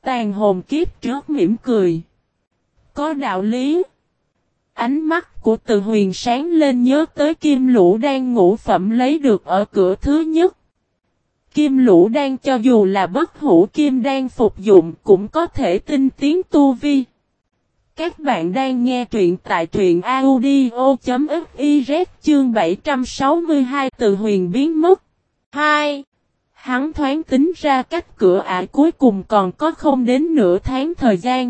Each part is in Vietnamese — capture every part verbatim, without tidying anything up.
Tàn hồn kiếp trước mỉm cười. Có đạo lý. Ánh mắt của Từ Huyền sáng lên nhớ tới kim lũ đang ngũ phẩm lấy được ở cửa thứ nhất. Kim lũ đan cho dù là bất hủ kim đan phục dụng cũng có thể tinh tiến tu vi. Các bạn đang nghe truyện tại truyện audio.fiz chương bảy trăm sáu mươi hai Từ Huyền biến mất. hai. Hắn thoáng tính ra cách cửa ải cuối cùng còn có không đến nửa tháng thời gian.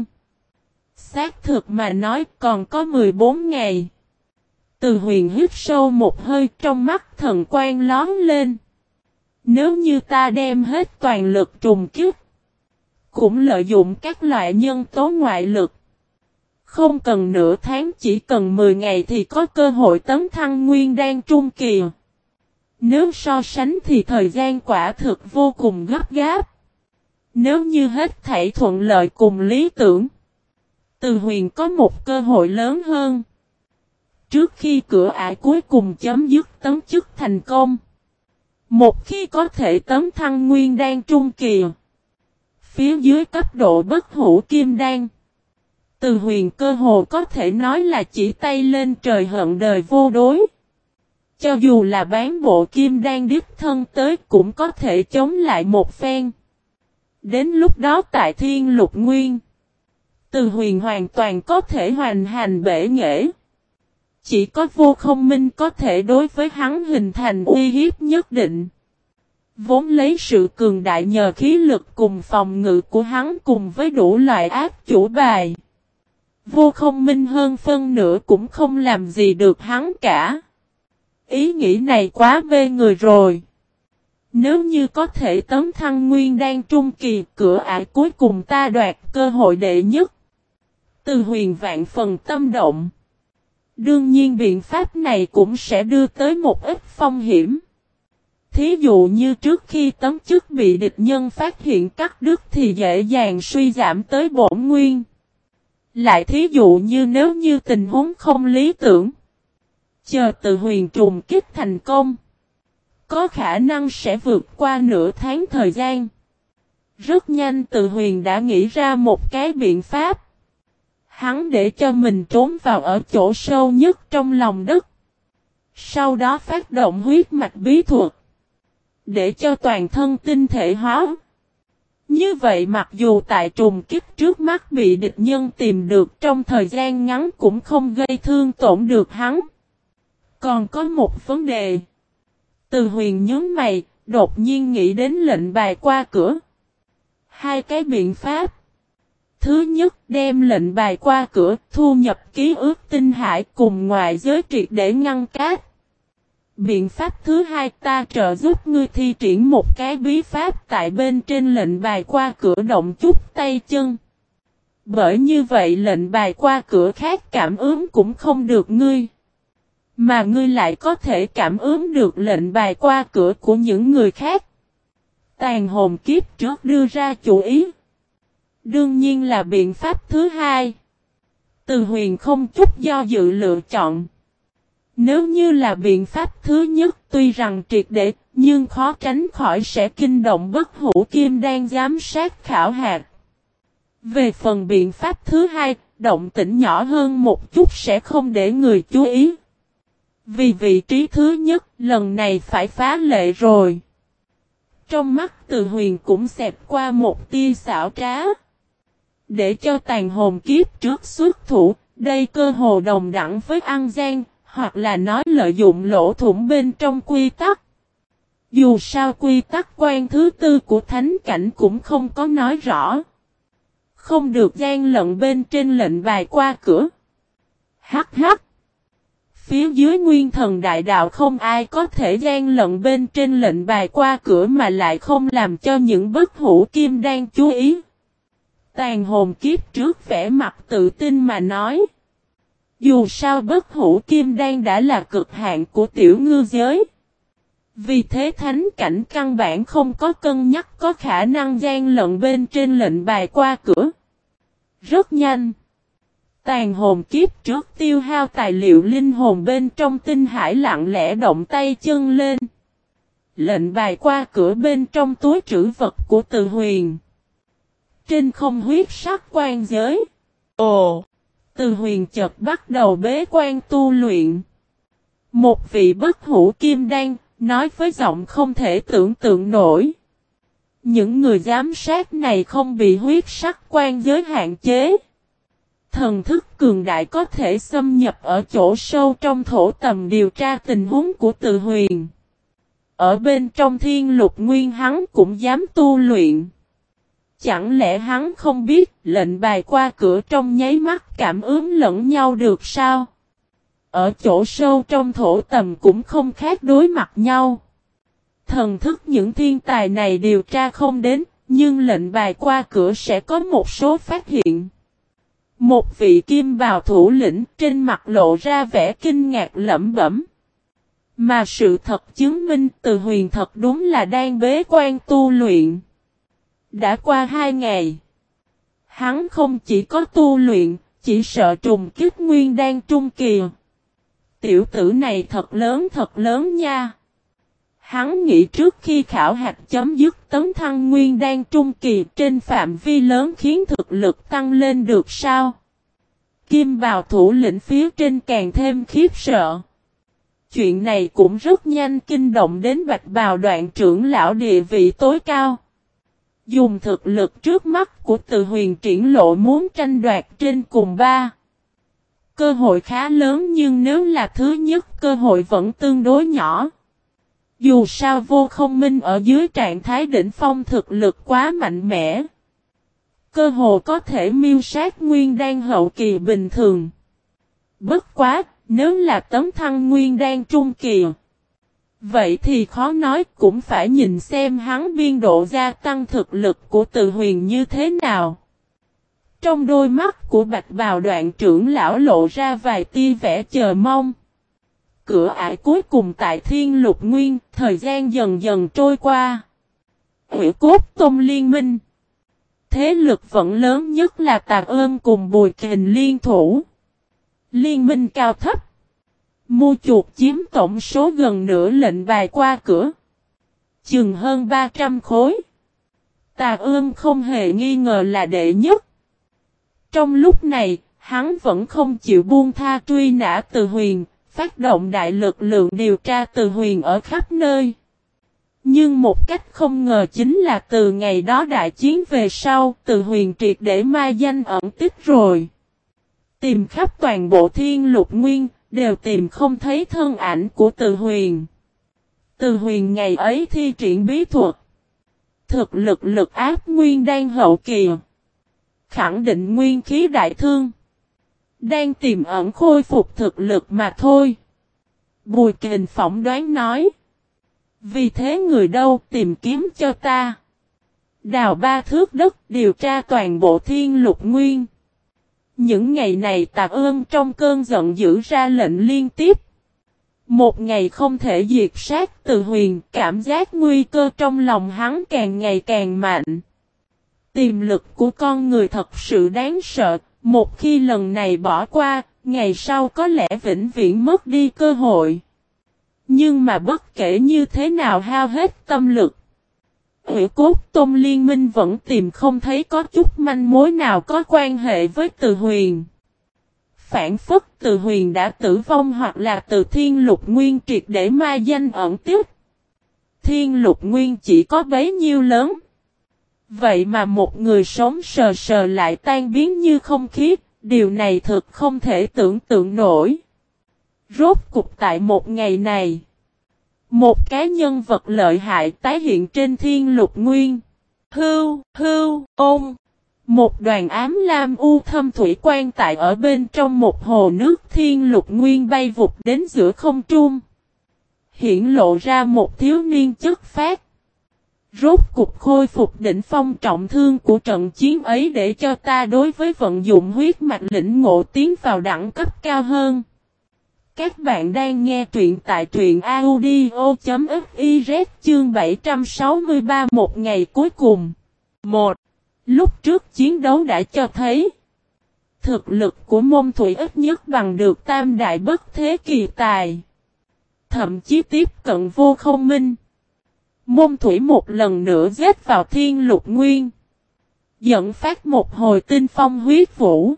Xác thực mà nói còn có mười bốn ngày. Từ Huyền hít sâu một hơi, trong mắt thần quang lóm lên. Nếu như ta đem hết toàn lực trùng kích, cũng lợi dụng các loại nhân tố ngoại lực, không cần nửa tháng, chỉ cần mười ngày thì có cơ hội tấn thăng nguyên đan trung kỳ. Nếu so sánh thì thời gian quả thực vô cùng gấp gáp. Nếu như hết thảy thuận lợi cùng lý tưởng, Từ Huyền có một cơ hội lớn hơn. Trước khi cửa ải cuối cùng chấm dứt tấn chức thành công, một khi có thể tấn thăng nguyên đan trung kỳ, phía dưới cấp độ bất hủ kim đan, Từ Huyền cơ hồ có thể nói là chỉ tay lên trời hận đời vô đối. Cho dù là bán bộ kim đan đích thân tới cũng có thể chống lại một phen. Đến lúc đó tại Thiên Lục Nguyên, Từ Huyền hoàn toàn có thể hoành hành bể nghệ. Chỉ có Vô Không Minh có thể đối với hắn hình thành uy hiếp nhất định. Vốn lấy sự cường đại nhờ khí lực cùng phòng ngự của hắn cùng với đủ loại ác chủ bài, Vô Không Minh hơn phân nửa cũng không làm gì được hắn cả. Ý nghĩ này quá mê người rồi. Nếu như có thể tấn thăng nguyên đan trung kỳ, cửa ải cuối cùng ta đoạt cơ hội đệ nhất. Từ Huyền vạn phần tâm động. Đương nhiên biện pháp này cũng sẽ đưa tới một ít phong hiểm. Thí dụ như trước khi tấm chức bị địch nhân phát hiện cắt đứt thì dễ dàng suy giảm tới bổn nguyên. Lại thí dụ như nếu như tình huống không lý tưởng, chờ Từ Huyền trùng kích thành công, có khả năng sẽ vượt qua nửa tháng thời gian. Rất nhanh Từ Huyền đã nghĩ ra một cái biện pháp. Hắn để cho mình trốn vào ở chỗ sâu nhất trong lòng đất. Sau đó phát động huyết mạch bí thuật, để cho toàn thân tinh thể hóa. Như vậy mặc dù tại trùng kích trước mắt bị địch nhân tìm được trong thời gian ngắn cũng không gây thương tổn được hắn. Còn có một vấn đề. Từ Huyền nhướng mày, đột nhiên nghĩ đến lệnh bài qua cửa. Hai cái biện pháp. Thứ nhất, đem lệnh bài qua cửa, thu nhập ký ức tinh hải cùng ngoại giới triệt để ngăn cát. Biện pháp thứ hai, ta trợ giúp ngươi thi triển một cái bí pháp tại bên trên lệnh bài qua cửa động chút tay chân. Bởi như vậy lệnh bài qua cửa khác cảm ứng cũng không được ngươi. Mà ngươi lại có thể cảm ứng được lệnh bài qua cửa của những người khác. Tàn hồn kiếp trước đưa ra chủ ý. Đương nhiên là biện pháp thứ hai. Từ Huyền không chút do dự lựa chọn. Nếu như là biện pháp thứ nhất tuy rằng triệt để, nhưng khó tránh khỏi sẽ kinh động bất hủ kim đan giám sát khảo hạt. Về phần biện pháp thứ hai, động tĩnh nhỏ hơn một chút sẽ không để người chú ý. Vì vị trí thứ nhất, lần này phải phá lệ rồi. Trong mắt Từ Huyền cũng xẹt qua một tia xảo trá. Để cho tàn hồn kiếp trước xuất thủ, đây cơ hồ đồng đẳng với ăn gian, hoặc là nói lợi dụng lỗ thủng bên trong quy tắc. Dù sao quy tắc quan thứ tư của thánh cảnh cũng không có nói rõ. Không được gian lận bên trên lệnh bài qua cửa. Hắc hắc. Phía dưới nguyên thần đại đạo không ai có thể gian lận bên trên lệnh bài qua cửa mà lại không làm cho những bất hủ kim đan chú ý. Tàn hồn kiếp trước vẻ mặt tự tin mà nói. Dù sao bất hủ kim đan đã là cực hạn của tiểu ngư giới. Vì thế thánh cảnh căn bản không có cân nhắc có khả năng gian lận bên trên lệnh bài qua cửa. Rất nhanh. Tàn hồn kiếp trước tiêu hao tài liệu linh hồn bên trong tinh hải lặng lẽ động tay chân lên. Lệnh bài qua cửa bên trong túi trữ vật của Từ Huyền. Trên không huyết sắc quan giới. Ồ! Từ Huyền chợt bắt đầu bế quan tu luyện. Một vị bất hủ kim đan, nói với giọng không thể tưởng tượng nổi. Những người giám sát này không bị huyết sắc quan giới hạn chế. Thần thức cường đại có thể xâm nhập ở chỗ sâu trong thổ tầm điều tra tình huống của Từ Huyền. Ở bên trong thiên lục nguyên hắn cũng dám tu luyện. Chẳng lẽ hắn không biết lệnh bài qua cửa trong nháy mắt cảm ứng lẫn nhau được sao? Ở chỗ sâu trong thổ tầm cũng không khác đối mặt nhau. Thần thức những thiên tài này điều tra không đến, nhưng lệnh bài qua cửa sẽ có một số phát hiện. Một vị kim bào thủ lĩnh trên mặt lộ ra vẻ kinh ngạc lẩm bẩm. Mà sự thật chứng minh Từ Huyền thật đúng là đang bế quan tu luyện. Đã qua hai ngày. Hắn không chỉ có tu luyện, chỉ sợ trùng kích nguyên đan trung kỳ. Tiểu tử này thật lớn thật lớn nha. Hắn nghĩ trước khi khảo hạch chấm dứt tấn thăng nguyên đan trung kỳ trên phạm vi lớn khiến thực lực tăng lên được sao? Kim bào thủ lĩnh phía trên càng thêm khiếp sợ. Chuyện này cũng rất nhanh kinh động đến bạch bào đoạn trưởng lão địa vị tối cao. Dùng thực lực trước mắt của Từ Huyền triển lộ muốn tranh đoạt trên cùng ba. Cơ hội khá lớn nhưng nếu là thứ nhất cơ hội vẫn tương đối nhỏ. Dù sao Vô Không Minh ở dưới trạng thái đỉnh phong thực lực quá mạnh mẽ. Cơ hồ có thể miêu sát nguyên đan hậu kỳ bình thường. Bất quá, nếu là tấn thăng nguyên đan trung kỳ. Vậy thì khó nói cũng phải nhìn xem hắn biên độ gia tăng thực lực của Từ Huyền như thế nào. Trong đôi mắt của bạch bào đoạn trưởng lão lộ ra vài tia vẻ chờ mong. Cửa ải cuối cùng tại Thiên Lục Nguyên, thời gian dần dần trôi qua. Hủy Cốt Tông liên minh. Thế lực vẫn lớn nhất là Tạc Ơn cùng Bùi Kình liên thủ. Liên minh cao thấp. Mua chuột chiếm tổng số gần nửa lệnh bài qua cửa. Chừng hơn ba trăm khối. Tạc Ơn không hề nghi ngờ là đệ nhất. Trong lúc này, hắn vẫn không chịu buông tha truy nã Từ Huyền, phát động đại lực lượng điều tra Từ Huyền ở khắp nơi. Nhưng một cách không ngờ chính là từ ngày đó đại chiến về sau, Từ Huyền triệt để mai danh ẩn tích rồi. Tìm khắp toàn bộ Thiên Lục Nguyên, đều tìm không thấy thân ảnh của Từ Huyền. Từ Huyền ngày ấy thi triển bí thuật. Thực lực lực áp nguyên đan hậu kỳ. Khẳng định nguyên khí đại thương. Đang tìm ẩn khôi phục thực lực mà thôi. Bùi Kình phỏng đoán nói. Vì thế người đâu tìm kiếm cho ta. Đào ba thước đất điều tra toàn bộ Thiên Lục Nguyên. Những ngày này Tạc Ơn trong cơn giận dữ ra lệnh liên tiếp. Một ngày không thể diệt sát Từ Huyền, cảm giác nguy cơ trong lòng hắn càng ngày càng mạnh. Tiềm lực của con người thật sự đáng sợ, một khi lần này bỏ qua, ngày sau có lẽ vĩnh viễn mất đi cơ hội. Nhưng mà bất kể như thế nào hao hết tâm lực. Hủy Cốt Tông liên minh vẫn tìm không thấy có chút manh mối nào có quan hệ với Từ Huyền. Phản phất Từ Huyền đã tử vong hoặc là từ Thiên Lục Nguyên triệt để mai danh ẩn tích. Thiên Lục Nguyên chỉ có bấy nhiêu lớn. Vậy mà một người sống sờ sờ lại tan biến như không khí, điều này thực không thể tưởng tượng nổi. Rốt cục tại một ngày này. Một cái nhân vật lợi hại tái hiện trên Thiên Lục Nguyên. Hưu, hưu, ôm. Một đoàn ám lam u thâm thủy quan tại ở bên trong một hồ nước Thiên Lục Nguyên bay vụt đến giữa không trung. Hiển lộ ra một thiếu niên chất phát. Rốt cục khôi phục đỉnh phong trọng thương của trận chiến ấy để cho ta đối với vận dụng huyết mạch lĩnh ngộ tiến vào đẳng cấp cao hơn. Các bạn đang nghe truyện tại truyện audio.fiz chương bảy trăm sáu mươi ba một ngày cuối cùng. một. Lúc trước chiến đấu đã cho thấy thực lực của môn thủy ít nhất bằng được tam đại bất thế kỳ tài. Thậm chí tiếp cận Vô Không Minh. Môn thủy một lần nữa giết vào Thiên Lục Nguyên. dẫn phát một hồi tinh phong huyết vũ.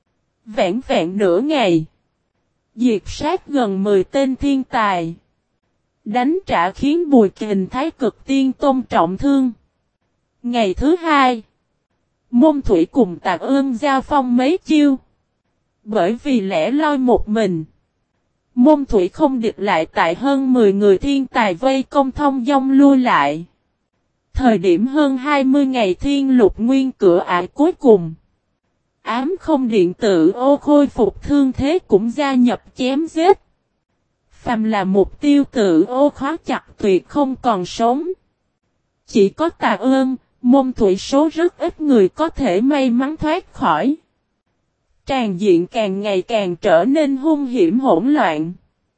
Vẹn vẹn nửa ngày. Diệt sát gần mười tên thiên tài. Đánh trả khiến Bùi Kình Thái Cực Tiên Tôn trọng thương. Ngày thứ hai. Môn Thủy cùng Tạc Ương giao phong mấy chiêu. Bởi vì lẻ loi một mình. Môn Thủy không địch lại tại hơn mười người thiên tài vây công thông dong lui lại. Thời điểm hơn hai mươi ngày thiên lục nguyên cửa ải cuối cùng. Ám không điện tử ô khôi phục thương thế cũng gia nhập chém giết. Phàm là mục tiêu tự ô khóa chặt tuyệt không còn sống. Chỉ có Tà Ương, Môn Thủy số rất ít người có thể may mắn thoát khỏi. Tràn diện càng ngày càng trở nên hung hiểm hỗn loạn.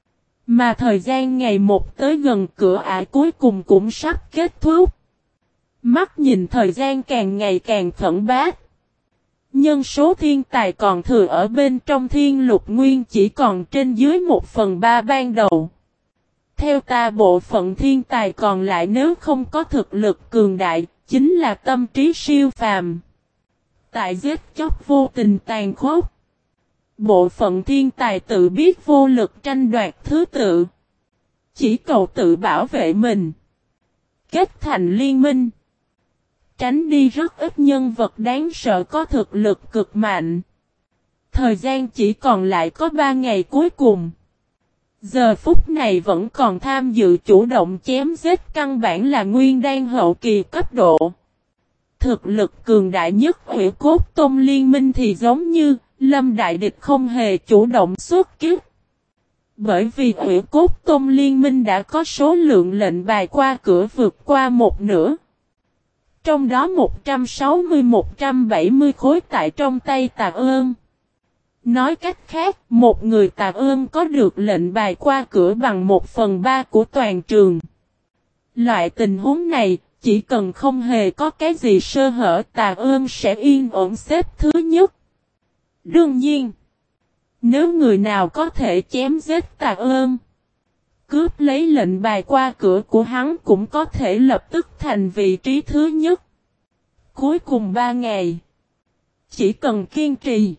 Mà thời gian ngày một tới gần cửa ải cuối cùng cũng sắp kết thúc. Mắt nhìn thời gian càng ngày càng khẩn bát. Nhân số thiên tài còn thừa ở bên trong thiên lục nguyên chỉ còn trên dưới một phần ba ban đầu. Theo ta bộ phận thiên tài còn lại nếu không có thực lực cường đại, chính là tâm trí siêu phàm. Tại giết chóc vô tình tàn khốc. Bộ phận thiên tài tự biết vô lực tranh đoạt thứ tự. Chỉ cầu tự bảo vệ mình. Kết thành liên minh. Tránh đi rất ít nhân vật đáng sợ có thực lực cực mạnh. Thời gian chỉ còn lại có ba ngày cuối cùng. Giờ phút này vẫn còn tham dự chủ động chém giết căn bản là nguyên đan hậu kỳ cấp độ. Thực lực cường đại nhất Hủy Cốt Tôn liên minh thì giống như Lâm Đại Địch không hề chủ động xuất kích. Bởi vì Hủy Cốt Tôn liên minh đã có số lượng lệnh bài qua cửa vượt qua một nửa. Trong đó một trăm sáu mươi một trăm bảy mươi khối tại trong tay Tà Ương. Nói cách khác, một người Tà Ương có được lệnh bài qua cửa bằng một phần ba của toàn trường. Loại tình huống này, chỉ cần không hề có cái gì sơ hở Tà Ương sẽ yên ổn xếp thứ nhất. Đương nhiên, nếu người nào có thể chém giết Tà Ương, cướp lấy lệnh bài qua cửa của hắn cũng có thể lập tức thành vị trí thứ nhất. Cuối cùng ba ngày. Chỉ cần kiên trì.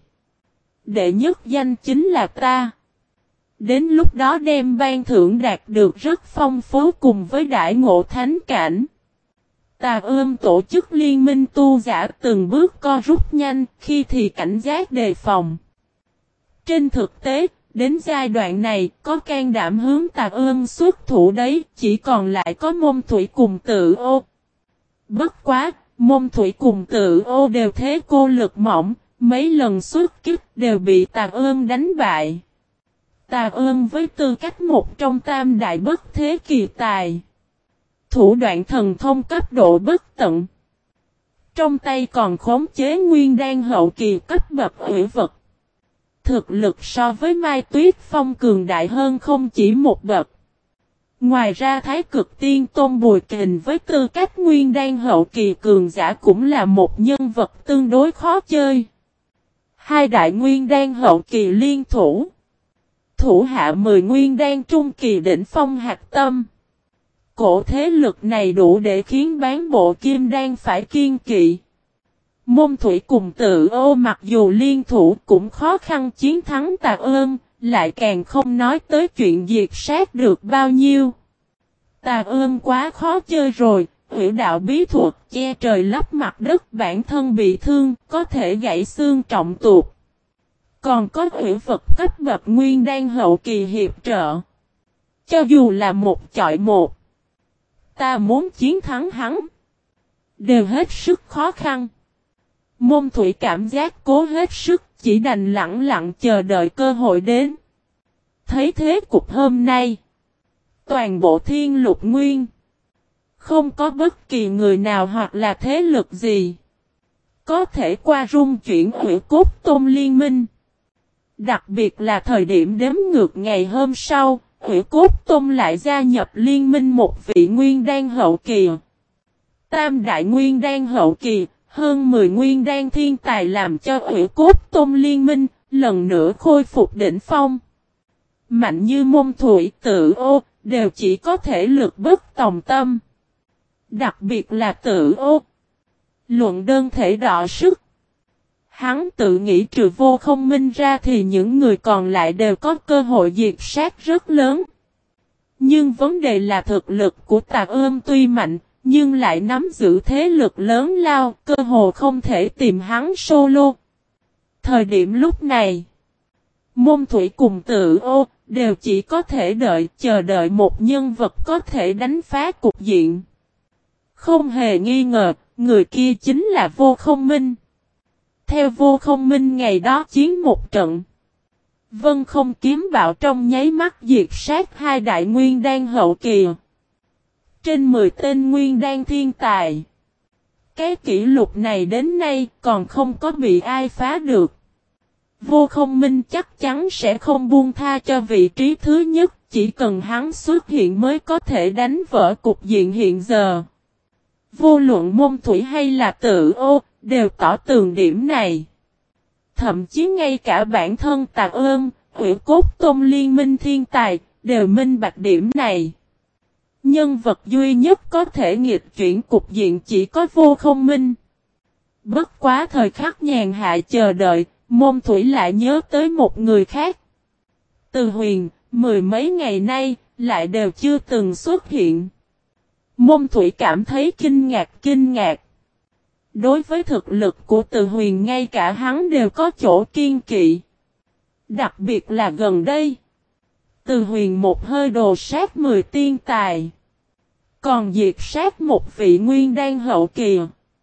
Đệ nhất danh chính là ta. Đến lúc đó đem ban thưởng đạt được rất phong phú cùng với đại ngộ thánh cảnh. Tà Ương tổ chức liên minh tu giả từng bước co rút nhanh, khi thì cảnh giác đề phòng. Trên thực tế, đến giai đoạn này, có can đảm hướng Tà Ương xuất thủ đấy, chỉ còn lại có Môn Thủy cùng Tự Ô. Bất quá, Môn Thủy cùng Tự Ô đều thế cô lực mỏng, mấy lần xuất kích đều bị Tà Ương đánh bại. Tà Ương với tư cách một trong tam đại bất thế kỳ tài. Thủ đoạn thần thông cấp độ bất tận. Trong tay còn khống chế nguyên đan hậu kỳ cấp bậc hủy vật. Thực lực so với Mai Tuyết Phong cường đại hơn không chỉ một bậc. Ngoài ra Thái Cực Tiên Tôn Bùi Kình với tư cách nguyên đan hậu kỳ cường giả cũng là một nhân vật tương đối khó chơi. Hai đại nguyên đan hậu kỳ liên thủ. Thủ hạ mười nguyên đan trung kỳ đỉnh phong hạt tâm. Cổ thế lực này đủ để khiến bán bộ kim đan phải kiên kỵ. Môn Thủy cùng Tự Ô mặc dù liên thủ cũng khó khăn chiến thắng Tà Ương, lại càng không nói tới chuyện diệt sát được bao nhiêu. Tà Ương quá khó chơi rồi, hủy đạo bí thuật che trời lấp mặt đất bản thân bị thương, có thể gãy xương trọng tuột. Còn có hủy vật cấp bậc nguyên đan hậu kỳ hiệp trợ. Cho dù là một chọi một, ta muốn chiến thắng hắn, đều hết sức khó khăn. Môn Thủy cảm giác cố hết sức, chỉ đành lặng lặng chờ đợi cơ hội đến. Thấy thế cục hôm nay, toàn bộ thiên lục nguyên, không có bất kỳ người nào hoặc là thế lực gì có thể qua rung chuyển Hủy Cốt Tôn liên minh. Đặc biệt là thời điểm đếm ngược ngày hôm sau, Hủy Cốt Tôn lại gia nhập liên minh một vị nguyên đan hậu kỳ. Tam đại nguyên đan hậu kỳ, hơn mười nguyên đan thiên tài làm cho Hủy Cốt Tôn liên minh lần nữa khôi phục đỉnh phong. Mạnh như Môn Thủy, Tự Ô đều chỉ có thể lực bất tòng tâm. Đặc biệt là Tự Ô, Luận đơn thể đọ sức. Hắn tự nghĩ trừ Vô Không Minh ra thì những người còn lại đều có cơ hội diệt sát rất lớn. Nhưng vấn đề là thực lực của Tà Ôm tuy mạnh, nhưng lại nắm giữ thế lực lớn lao, cơ hồ không thể tìm hắn solo. Thời điểm lúc này, Môn Thủy cùng Tự Ô đều chỉ có thể đợi, chờ đợi một nhân vật có thể đánh phá cục diện. Không hề nghi ngờ, người kia chính là Vô Không Minh. Theo Vô Không Minh ngày đó chiến một trận, Vân Không kiếm bạo trong nháy mắt diệt sát hai đại nguyên đan hậu kỳ. Trên mười tên nguyên đan thiên tài. Cái kỷ lục này đến nay còn không có bị ai phá được. Vô Không Minh chắc chắn sẽ không buông tha cho vị trí thứ nhất, chỉ cần hắn xuất hiện mới có thể đánh vỡ cục diện hiện giờ. Vô luận Môn Thủy hay là Tự Ô, đều tỏ tường điểm này. Thậm chí ngay cả bản thân Tà Ôm, Hủy Cốt Tôn liên minh thiên tài, đều minh bạch điểm này. Nhân vật duy nhất có thể nghịch chuyển cục diện chỉ có Vô Không Minh. Bất quá thời khắc nhàn hạ chờ đợi, Môn Thủy lại nhớ tới một người khác. Từ Huyền, mười mấy ngày nay, lại đều chưa từng xuất hiện. Môn Thủy cảm thấy kinh ngạc kinh ngạc. Đối với thực lực của Từ Huyền ngay cả hắn đều có chỗ kiên kỵ. Đặc biệt là gần đây. Từ Huyền một hơi đồ sát mười tiên tài. Còn diệt sát một vị nguyên đan hậu kỳ.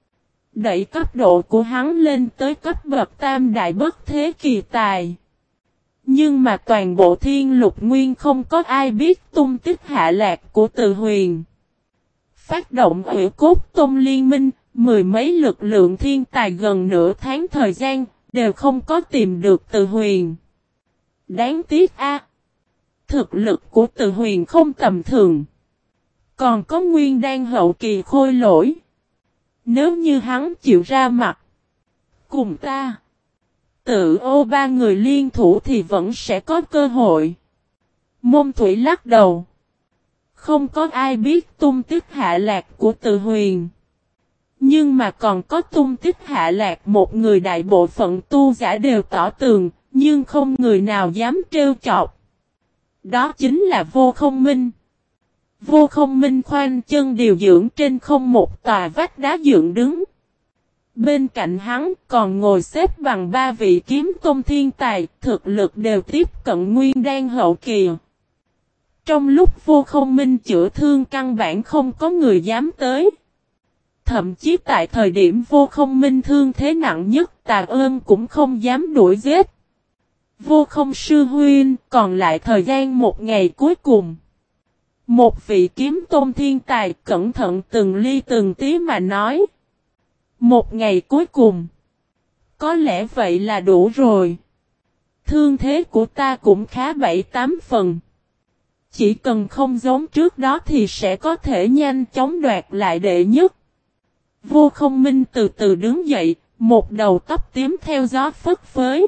Đẩy cấp độ của hắn lên tới cấp bậc tam đại bất thế kỳ tài. Nhưng mà toàn bộ thiên lục nguyên không có ai biết tung tích hạ lạc của Từ Huyền. Phát động Hủy Cốt Tôn liên minh, mười mấy lực lượng thiên tài gần nửa tháng thời gian, đều không có tìm được Từ Huyền. Đáng tiếc a, thực lực của Từ Huyền không tầm thường. Còn có nguyên đan hậu kỳ khôi lỗi. Nếu như hắn chịu ra mặt cùng ta, Tự Ô ba người liên thủ thì vẫn sẽ có cơ hội. Môn Thủy lắc đầu. Không có ai biết tung tích hạ lạc của Từ Huyền. Nhưng mà còn có tung tích hạ lạc một người đại bộ phận tu giả đều tỏ tường, nhưng không người nào dám trêu chọc. Đó chính là Vô Không Minh. Vô Không Minh khoanh chân điều dưỡng trên không một tòa vách đá dựng đứng. Bên cạnh hắn còn ngồi xếp bằng ba vị kiếm tôn thiên tài, thực lực đều tiếp cận nguyên đan hậu kỳ. Trong lúc Vô Không Minh chữa thương căn bản không có người dám tới. Thậm chí tại thời điểm Vô Không Minh thương thế nặng nhất, Tà Ôm cũng không dám đuổi giết. Vô Không sư huynh, còn lại thời gian một ngày cuối cùng. Một vị kiếm tôn thiên tài cẩn thận từng ly từng tí mà nói. Một ngày cuối cùng. Có lẽ vậy là đủ rồi. Thương thế của ta cũng khá bảy tám phần. Chỉ cần không giống trước đó thì sẽ có thể nhanh chóng đoạt lại đệ nhất. Vô Không Minh từ từ đứng dậy, một đầu tóc tím theo gió phất phới.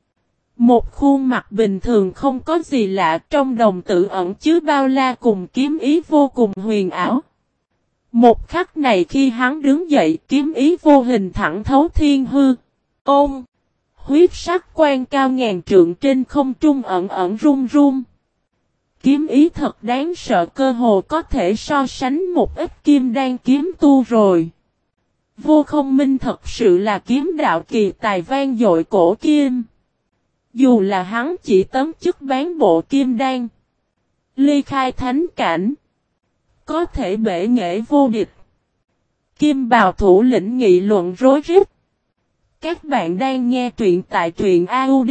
Một khuôn mặt bình thường không có gì lạ, trong đồng tử ẩn chứa bao la cùng kiếm ý vô cùng huyền ảo. Một khắc này khi hắn đứng dậy, kiếm ý vô hình thẳng thấu thiên hư. Ôm! Huyết sắc quan cao ngàn trượng trên không trung ẩn ẩn run run. Kiếm ý thật đáng sợ, cơ hồ có thể so sánh một ít kim đan kiếm tu rồi. Vô Không Minh thật sự là kiếm đạo kỳ tài vang dội cổ kim. Dù là hắn chỉ tấm chức bán bộ kim đan, ly khai thánh cảnh, có thể bể nghệ vô địch. Kim bào thủ lĩnh nghị luận rối rít. Các bạn đang nghe truyện tại truyện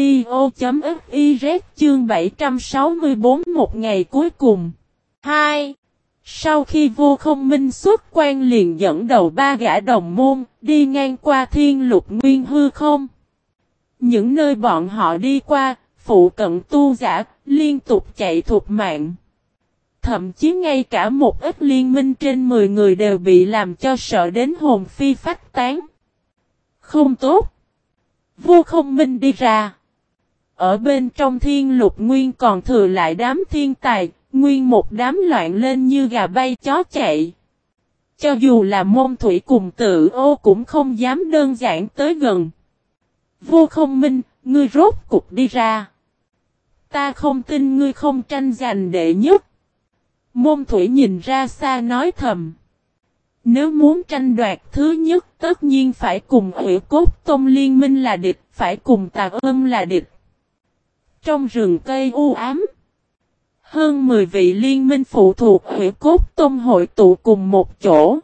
audio.fiz chương bảy trăm sáu mươi tư một ngày cuối cùng. hai. Sau khi Vô Không Minh xuất quan liền dẫn đầu ba gã đồng môn, đi ngang qua thiên lục nguyên hư không. Những nơi bọn họ đi qua, phụ cận tu giả, liên tục chạy thục mạng. Thậm chí ngay cả một ít liên minh trên mười người đều bị làm cho sợ đến hồn phi phách tán. Không tốt. Vô Không Minh đi ra. Ở bên trong thiên lục nguyên còn thừa lại đám thiên tài, nguyên một đám loạn lên như gà bay chó chạy. cho dù là Môn Thủy cùng Tự Ô cũng không dám đơn giản tới gần. Vô Không Minh, ngươi rốt cục đi ra. Ta không tin ngươi không tranh giành đệ nhất. Môn Thủy nhìn ra xa nói thầm. Nếu muốn tranh đoạt thứ nhất tất nhiên phải cùng Hủy Cốt Tông liên minh là địch, phải cùng Tà Ương là địch. Trong rừng cây u ám, hơn mười vị liên minh phụ thuộc Hủy Cốt Tông hội tụ cùng một chỗ.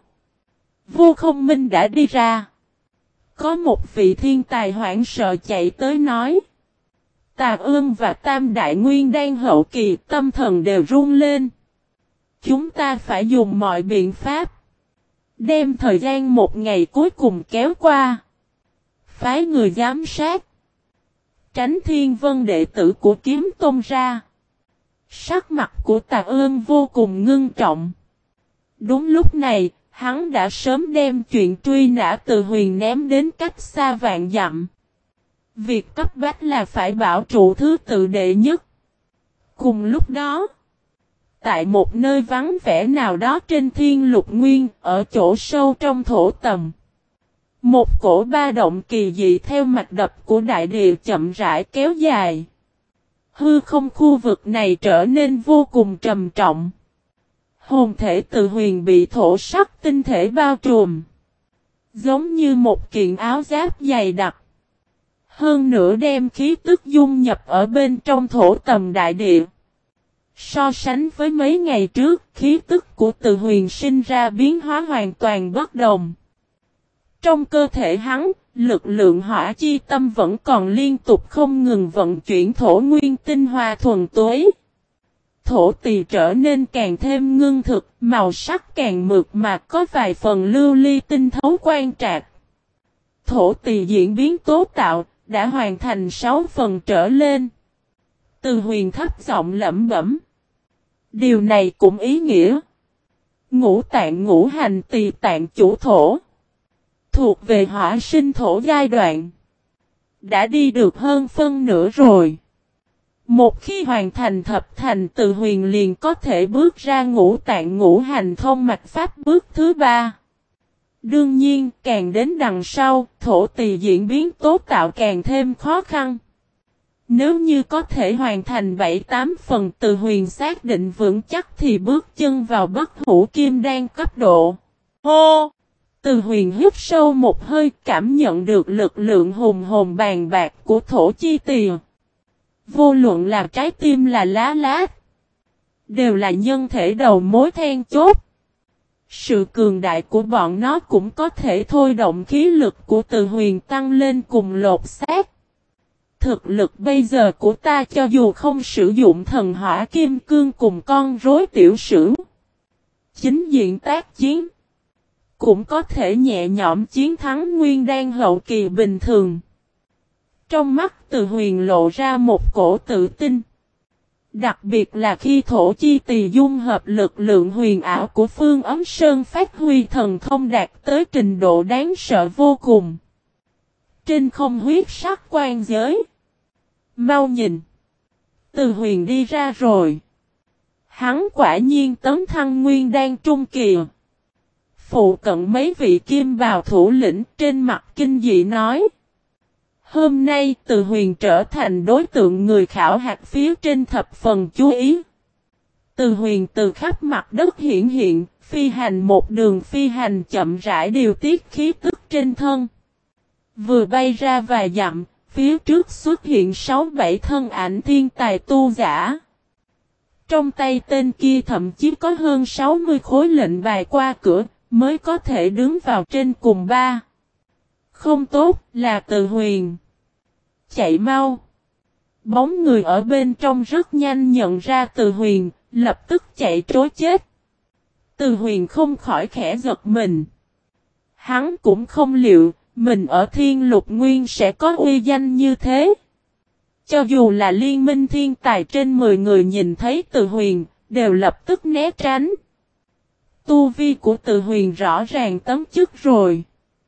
Vô Không Minh đã đi ra. Có một vị thiên tài hoảng sợ chạy tới nói. Tà Ương và Tam Đại Nguyên đang hậu kỳ, tâm thần đều run lên. Chúng ta phải dùng mọi biện pháp. Đem thời gian một ngày cuối cùng kéo qua. Phái người giám sát. Tránh Thiên Vân đệ tử của Kiếm Tôn ra. Sắc mặt của Tà Ương vô cùng ngưng trọng. Đúng lúc này, hắn đã sớm đem chuyện truy nã Từ Huyền ném đến cách xa vạn dặm. Việc cấp bách là phải bảo trụ thứ tự đệ nhất. Cùng lúc đó, tại một nơi vắng vẻ nào đó trên thiên lục nguyên, ở chỗ sâu trong thổ tầm. Một cổ ba động kỳ dị theo mạch đập của đại địa chậm rãi kéo dài. Hư không khu vực này trở nên vô cùng trầm trọng. Hồn thể Từ Huyền bị thổ sắc tinh thể bao trùm. Giống như một kiện áo giáp dày đặc. Hơn nữa đem khí tức dung nhập ở bên trong thổ tầm đại địa. So sánh với mấy ngày trước, khí tức của Từ Huyền sinh ra biến hóa hoàn toàn bất đồng. Trong cơ thể hắn, lực lượng hỏa chi tâm vẫn còn liên tục không ngừng vận chuyển thổ nguyên tinh hoa thuần túy. Thổ tỳ trở nên càng thêm ngưng thực, màu sắc càng mượt mà có vài phần lưu ly tinh thấu quan trạc. Thổ tỳ diễn biến tố tạo, đã hoàn thành sáu phần trở lên. Từ Huyền thấp giọng lẩm bẩm. Điều này cũng ý nghĩa. Ngũ tạng ngũ hành tỳ tạng chủ thổ. Thuộc về hỏa sinh thổ giai đoạn. Đã đi được hơn phân nửa rồi. Một khi hoàn thành thập thành Từ Huyền liền có thể bước ra ngũ tạng ngũ hành thông mạch pháp bước thứ ba. Đương nhiên, càng đến đằng sau, thổ tỳ diễn biến tố tạo càng thêm khó khăn. Nếu như có thể hoàn thành bảy tám phần Từ Huyền xác định vững chắc thì bước chân vào bất hủ kim đan cấp độ. Hô! Từ Huyền hít sâu một hơi cảm nhận được lực lượng hùng hồn bàn bạc của thổ chi tỳ. Vô luận là trái tim là lá lát. Đều là nhân thể đầu mối then chốt. Sự cường đại của bọn nó cũng có thể thôi động khí lực của Từ Huyền tăng lên cùng lột xác. Thực lực bây giờ của ta cho dù không sử dụng thần hỏa kim cương cùng con rối tiểu sử. Chính diện tác chiến. Cũng có thể nhẹ nhõm chiến thắng nguyên đan hậu kỳ bình thường. Trong mắt Từ Huyền lộ ra một cổ tự tin. Đặc biệt là khi thổ chi tỳ dung hợp lực lượng huyền ảo của Phương Ấm Sơn phát huy thần thông đạt tới trình độ đáng sợ vô cùng. Trên không huyết sắc quan giới. Mau nhìn. Từ Huyền đi ra rồi. Hắn quả nhiên tấn thăng nguyên đan trung kỳ. Phụ cận mấy vị kim bào thủ lĩnh trên mặt kinh dị nói. Hôm nay Từ Huyền trở thành đối tượng người khảo hạt phía trên thập phần chú ý. Từ Huyền từ khắp mặt đất hiện hiện, phi hành một đường phi hành chậm rãi điều tiết khí tức trên thân. Vừa bay ra vài dặm, phía trước xuất hiện sáu bảy thân ảnh thiên tài tu giả. Trong tay tên kia thậm chí có hơn sáu mươi khối lệnh bài qua cửa, mới có thể đứng vào trên cùng ba. Không tốt, là Từ Huyền. Chạy mau. Bóng người ở bên trong rất nhanh nhận ra Từ Huyền, lập tức chạy trối chết. Từ Huyền không khỏi khẽ giật mình. Hắn cũng không liệu, mình ở Thiên Lục Nguyên sẽ có uy danh như thế. Cho dù là liên minh thiên tài trên mười người nhìn thấy Từ Huyền, đều lập tức né tránh. Tu vi của Từ Huyền rõ ràng tấm chức rồi.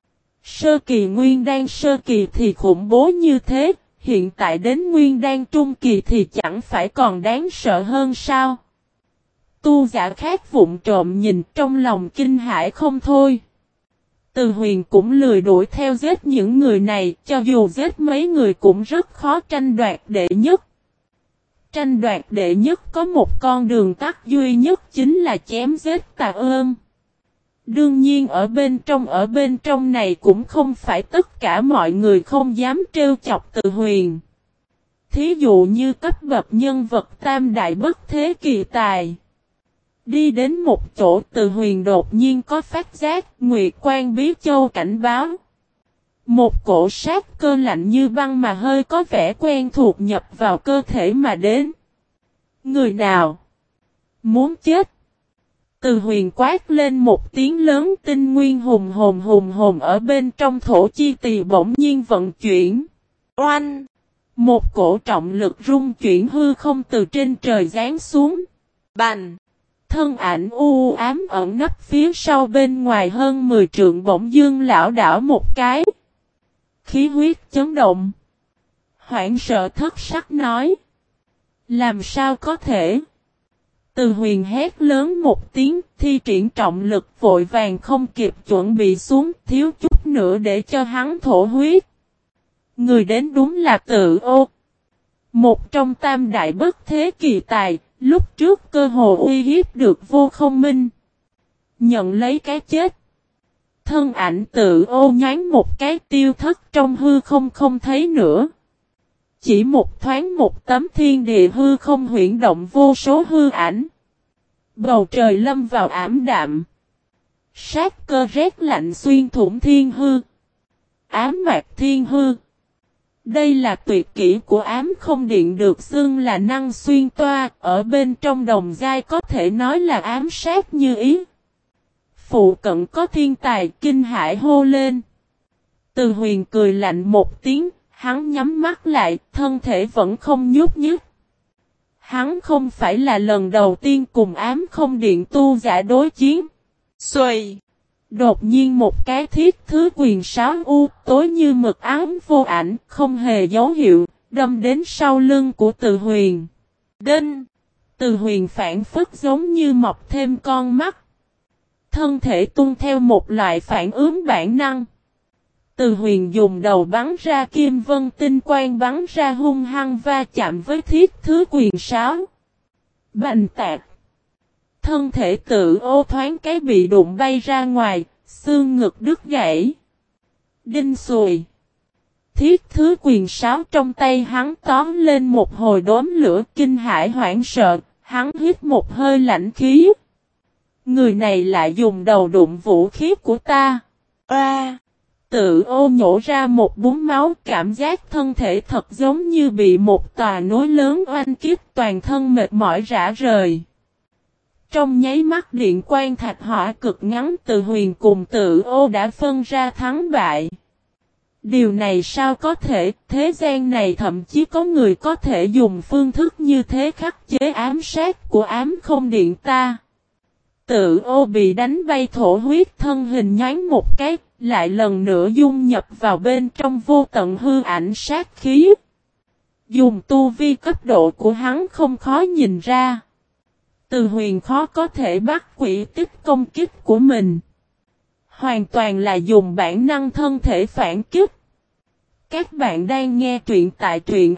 Sơ kỳ nguyên đan sơ kỳ thì khủng bố như thế, hiện tại đến nguyên đan trung kỳ thì chẳng phải còn đáng sợ hơn sao? Tu giả khác vụng trộm nhìn trong lòng kinh hãi không thôi. Từ Huyền cũng lười đuổi theo giết những người này, cho dù giết mấy người cũng rất khó tranh đoạt đệ nhất. Tranh đoạt đệ nhất có một con đường tắt duy nhất chính là chém giết Tà Ơn. Đương nhiên ở bên trong ở bên trong này cũng không phải tất cả mọi người không dám trêu chọc Từ Huyền. Thí dụ như cấp bậc nhân vật tam đại bất thế kỳ tài. Đi đến một chỗ Từ Huyền đột nhiên có phát giác, Nguyệt Quan Bí Châu cảnh báo. Một cổ sát cơ lạnh như băng mà hơi có vẻ quen thuộc nhập vào cơ thể mà đến. Người nào? Muốn chết? Từ Huyền quát lên một tiếng lớn, tinh nguyên hùng hồn hùng hồn ở bên trong thổ chi tỳ bỗng nhiên vận chuyển. Oanh! Một cổ trọng lực rung chuyển hư không từ trên trời giáng xuống. Bành! Thân ảnh u ám ẩn nấp phía sau bên ngoài hơn mười trượng bỗng dương lão đảo một cái. Khí huyết chấn động. Hoảng sợ thất sắc nói. Làm sao có thể? Từ Huyền hét lớn một tiếng, thi triển trọng lực vội vàng không kịp chuẩn bị xuống, thiếu chút nữa để cho hắn thổ huyết. Người đến đúng là Tự Ô. Một trong tam đại bất thế kỳ tài, lúc trước cơ hồ uy hiếp được Vô Không Minh. Nhận lấy cái chết. Thân ảnh Tự Ô nhánh một cái tiêu thất trong hư không không thấy nữa. Chỉ một thoáng một tấm thiên địa hư không huyễn động vô số hư ảnh. Bầu trời lâm vào ảm đạm. Sát cơ rét lạnh xuyên thủng thiên hư. Ám mạc thiên hư. Đây là tuyệt kỹ của ám không điện được xưng là năng xuyên toa. Ở bên trong đồng giai có thể nói là ám sát như ý. Phụ cận có thiên tài kinh hãi hô lên. Từ Huyền cười lạnh một tiếng. Hắn nhắm mắt lại, thân thể vẫn không nhúc nhích. Hắn không phải là lần đầu tiên cùng ám không điện tu giả đối chiến. Xuôi! Đột nhiên một cái thiết thứ quyền sáo u, tối như mực ám vô ảnh, không hề dấu hiệu, đâm đến sau lưng của Từ Huyền. Đinh! Từ Huyền phản phất giống như mọc thêm con mắt. Thân thể tuôn theo một loại phản ứng bản năng. Từ Huyền dùng đầu bắn ra kim vân tinh quang bắn ra hung hăng va chạm với thiết thứ quyền sáo. Bành tạc. Thân thể Tự Ô thoáng cái bị đụng bay ra ngoài, xương ngực đứt gãy. Đinh xùi. Thiết thứ quyền sáo trong tay hắn tóm lên một hồi đốm lửa kinh hãi hoảng sợ, hắn hít một hơi lạnh khí. Người này lại dùng đầu đụng vũ khí của ta. A! Tự Ô nhổ ra một búng máu, cảm giác thân thể thật giống như bị một tòa núi lớn oanh kích, toàn thân mệt mỏi rã rời. Trong nháy mắt điện quang thạch hỏa cực ngắn, Từ Huyền cùng Tự Ô đã phân ra thắng bại. Điều này sao có thể, thế gian này thậm chí có người có thể dùng phương thức như thế khắc chế ám sát của ám không điện ta. Tự Ô bị đánh bay thổ huyết, thân hình nhoáng một cái, lại lần nữa dung nhập vào bên trong vô tận hư ảnh sát khí. Dùng tu vi cấp độ của hắn không khó nhìn ra. Từ Huyền khó có thể bắt quỷ tích công kích của mình. Hoàn toàn là dùng bản năng thân thể phản kích. Các bạn đang nghe truyện tại truyện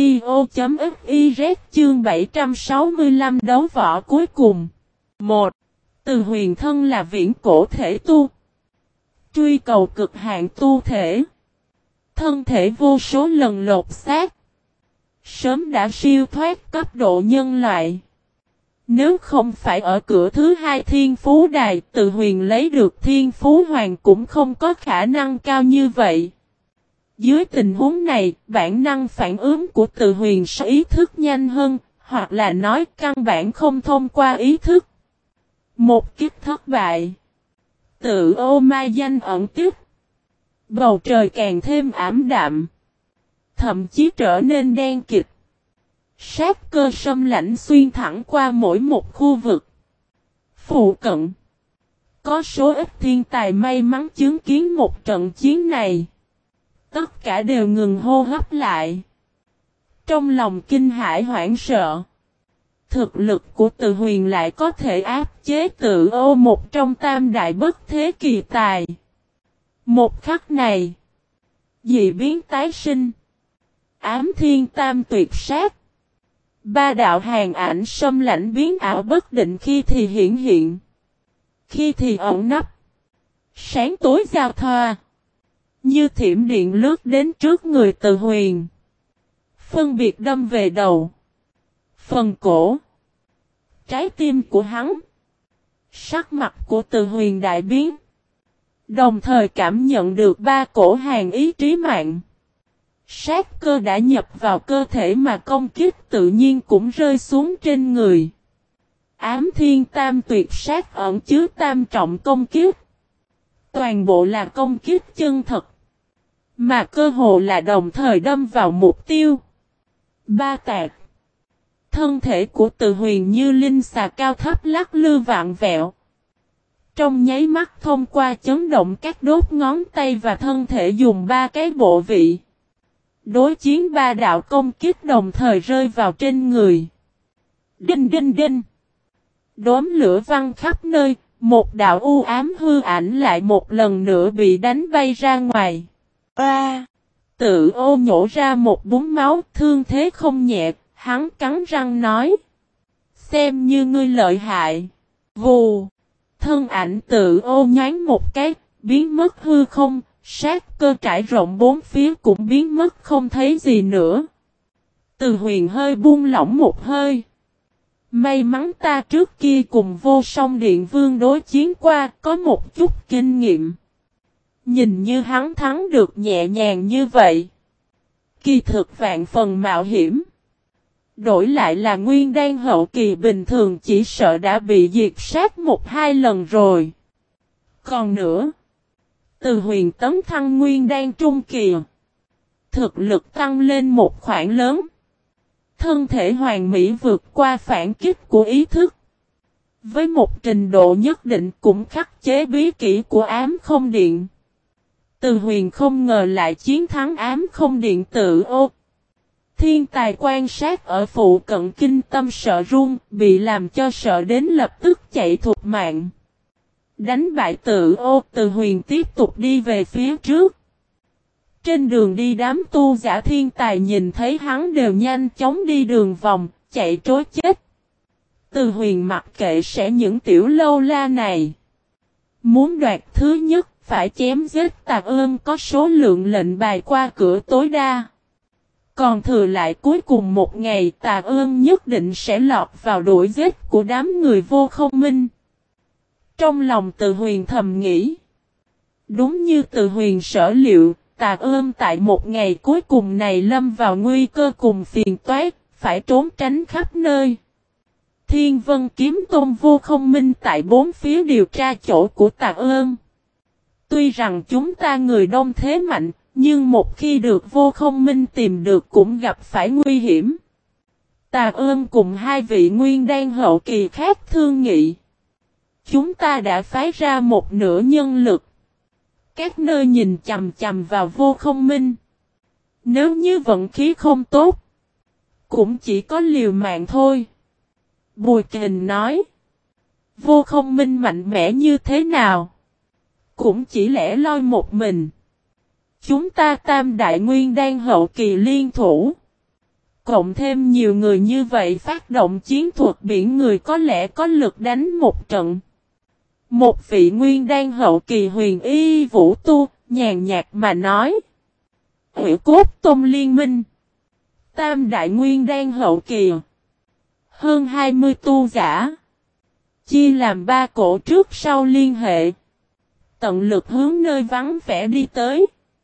audio.fiz chương bảy trăm sáu mươi lăm đấu võ cuối cùng. một. Từ Huyền thân là viễn cổ thể tu. Truy cầu cực hạn tu thể. Thân thể vô số lần lột xác. Sớm đã siêu thoát cấp độ nhân loại. Nếu không phải ở cửa thứ hai Thiên Phú Đài, Từ Huyền lấy được Thiên Phú Hoàng cũng không có khả năng cao như vậy. Dưới tình huống này, bản năng phản ứng của Từ Huyền sẽ ý thức nhanh hơn, hoặc là nói căn bản không thông qua ý thức. Một kiếp thất bại. Tự Ô mai danh ẩn tích. Bầu trời càng thêm ảm đạm. Thậm chí trở nên đen kịt. Sát cơ sâm lãnh xuyên thẳng qua mỗi một khu vực. Phụ cận. Có số ít thiên tài may mắn chứng kiến một trận chiến này. Tất cả đều ngừng hô hấp lại. Trong lòng kinh hãi hoảng sợ. Thực lực của Từ Huyền lại có thể áp chế Tự Ô một trong tam đại bất thế kỳ tài. Một khắc này, dị biến tái sinh, ám thiên tam tuyệt sát. Ba đạo hàng ảnh xâm lãnh biến ảo bất định, khi thì hiển hiện, khi thì ẩn nấp. Sáng tối giao thoa, như thiểm điện lướt đến trước người Từ Huyền. Phân biệt đâm về đầu, phần cổ, trái tim của hắn. Sắc mặt của Từ Huyền đại biến, đồng thời cảm nhận được ba cổ hàng ý trí mạng. Sát cơ đã nhập vào cơ thể mà công kích tự nhiên cũng rơi xuống trên người. Ám thiên tam tuyệt sát ẩn chứa tam trọng công kích. Toàn bộ là công kích chân thật, mà cơ hồ là đồng thời đâm vào mục tiêu. Ba tạc. Thân thể của Từ Huyền như linh xà cao thấp lắc lư vạn vẹo. Trong nháy mắt thông qua chấn động các đốt ngón tay và thân thể dùng ba cái bộ vị. Đối chiến ba đạo công kích đồng thời rơi vào trên người. Đinh đinh đinh. Đốm lửa văng khắp nơi, một đạo u ám hư ảnh lại một lần nữa bị đánh bay ra ngoài. A! À, Tự Ô nhổ ra một búng máu, thương thế không nhẹ, hắn cắn răng nói. Xem như ngươi lợi hại. Vù! Thân ảnh Tự Ô nhoáng một cái, biến mất hư không, sát cơ trải rộng bốn phía cũng biến mất không thấy gì nữa. Từ Huyền hơi buông lỏng một hơi. May mắn ta trước kia cùng Vô Song Điện Vương đối chiến qua, có một chút kinh nghiệm. Nhìn như hắn thắng được nhẹ nhàng như vậy. Kỳ thực vạn phần mạo hiểm. Đổi lại là nguyên đan hậu kỳ bình thường chỉ sợ đã bị diệt sát một hai lần rồi. Còn nữa, Từ Huyền tấn thăng nguyên đan trung kỳ, thực lực tăng lên một khoảng lớn. Thân thể hoàn mỹ vượt qua phản kích của ý thức. Với một trình độ nhất định cũng khắc chế bí kỹ của ám không điện. Từ Huyền không ngờ lại chiến thắng ám không điện Tự Ô. Thiên tài quan sát ở phụ cận kinh tâm sợ run, bị làm cho sợ đến lập tức chạy thục mạng. Đánh bại Tự Ô, Từ Huyền tiếp tục đi về phía trước. Trên đường đi đám tu giả thiên tài nhìn thấy hắn đều nhanh chóng đi đường vòng, chạy trối chết. Từ Huyền mặc kệ sẽ những tiểu lâu la này. Muốn đoạt thứ nhất, phải chém giết Tạc Ơn có số lượng lệnh bài qua cửa tối đa. Còn thừa lại cuối cùng một ngày Tạc Ơn nhất định sẽ lọt vào đuổi giết của đám người Vô Không Minh. Trong lòng Từ Huyền thầm nghĩ. Đúng như Từ Huyền sở liệu, Tạc Ơn tại một ngày cuối cùng này lâm vào nguy cơ cùng phiền toái, phải trốn tránh khắp nơi. Thiên Vân Kiếm Tôn Vô Không Minh tại bốn phía điều tra chỗ của Tạc Ơn. Tuy rằng chúng ta người đông thế mạnh, nhưng một khi được Vô Không Minh tìm được cũng gặp phải nguy hiểm. Tạc Ơn cùng hai vị nguyên đan hậu kỳ khác thương nghị. Chúng ta đã phái ra một nửa nhân lực. Các nơi nhìn chằm chằm vào Vô Không Minh. Nếu như vận khí không tốt, cũng chỉ có liều mạng thôi. Bùi Kình nói. Vô Không Minh mạnh mẽ như thế nào? Cũng chỉ lẻ loi một mình. Chúng ta tam đại nguyên đan hậu kỳ liên thủ. Cộng thêm nhiều người như vậy phát động chiến thuật biển người có lẽ có lực đánh một trận. Một vị nguyên đan hậu kỳ huyền y vũ tu, nhàn nhạt mà nói. Hủy cốt tôn liên minh. Tam đại nguyên đan hậu kỳ. Hơn hai mươi tu giả. Chia làm ba cổ trước sau liên hệ. Tận lực hướng nơi vắng vẻ đi tới.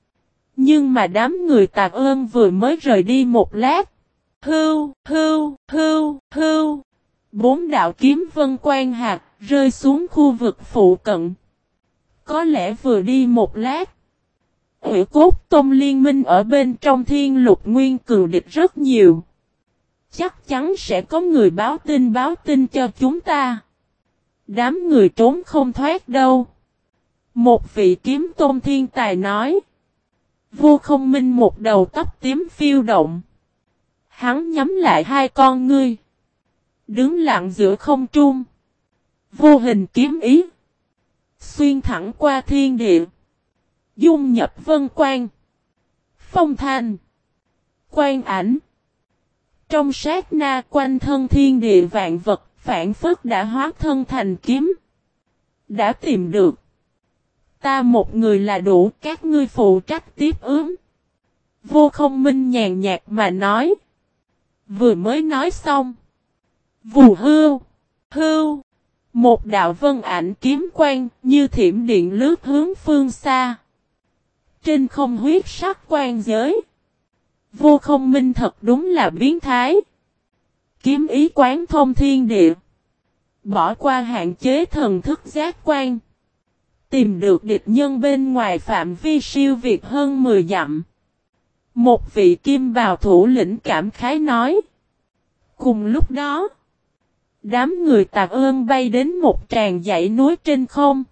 Nhưng mà đám người Tạc Ơn vừa mới rời đi một lát. Hưu, hưu, hưu, hưu. Bốn đạo kiếm vân quan hạt rơi xuống khu vực phụ cận. Có lẽ vừa đi một lát. Hủy cốt tôn liên minh ở bên trong thiên lục nguyên cừu địch rất nhiều. Chắc chắn sẽ có người báo tin báo tin cho chúng ta. Đám người trốn không thoát đâu. Một vị kiếm tôn thiên tài nói. Vô Không Minh một đầu tóc tím phiêu động. Hắn nhắm lại hai con ngươi. Đứng lặng giữa không trung. Vô hình kiếm ý. Xuyên thẳng qua thiên địa. Dung nhập vân quang. Phong thanh. Quang ảnh. Trong sát na quanh thân thiên địa vạn vật, phản phất đã hóa thân thành kiếm. Đã tìm được. Ta một người là đủ, các ngươi phụ trách tiếp ứng. Vô Không Minh nhàn nhạt mà nói. Vừa mới nói xong. Vù hưu. Hưu. Một đạo vân ảnh kiếm quang như thiểm điện lướt hướng phương xa. Trên không huyết sắc quan giới. Vô Không Minh thật đúng là biến thái. Kiếm ý quán thông thiên địa. Bỏ qua hạn chế thần thức giác quan. Tìm được địch nhân bên ngoài phạm vi siêu việt hơn mười dặm. Một vị kim bào thủ lĩnh cảm khái nói. Cùng lúc đó. Đám người Tạc Ơn bay đến một tràng dãy núi trên không.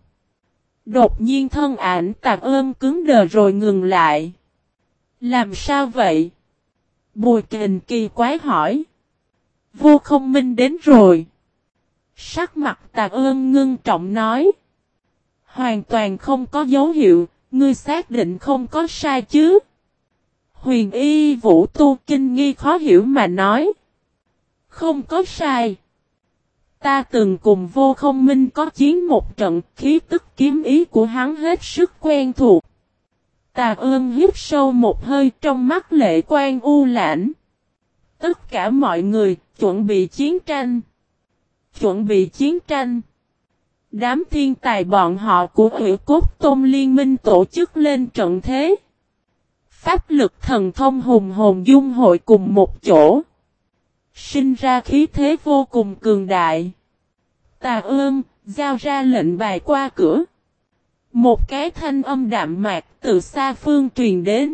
Đột nhiên thân ảnh Tạc Ơn cứng đờ rồi ngừng lại. Làm sao vậy? Bùi Kình kỳ quái hỏi. Vô Không Minh đến rồi. Sắc mặt Tạc Ơn ngưng trọng nói. Hoàn toàn không có dấu hiệu, ngươi xác định không có sai chứ? Huyền Y Vũ Tu kinh nghi khó hiểu mà nói. Không có sai. Ta từng cùng Vô Không Minh có chiến một trận, khí tức kiếm ý của hắn hết sức quen thuộc. Tạc Ơn hít sâu một hơi, trong mắt lệ quan u lãnh. Tất cả mọi người, chuẩn bị chiến tranh. Chuẩn bị chiến tranh. Đám thiên tài bọn họ của Hủy Cốt Tôn Liên minh tổ chức lên trận thế. Pháp lực thần thông hùng hồn dung hội cùng một chỗ. Sinh ra khí thế vô cùng cường đại. Tạc Ơn, giao ra lệnh bài qua cửa. Một cái thanh âm đạm mạc từ xa phương truyền đến.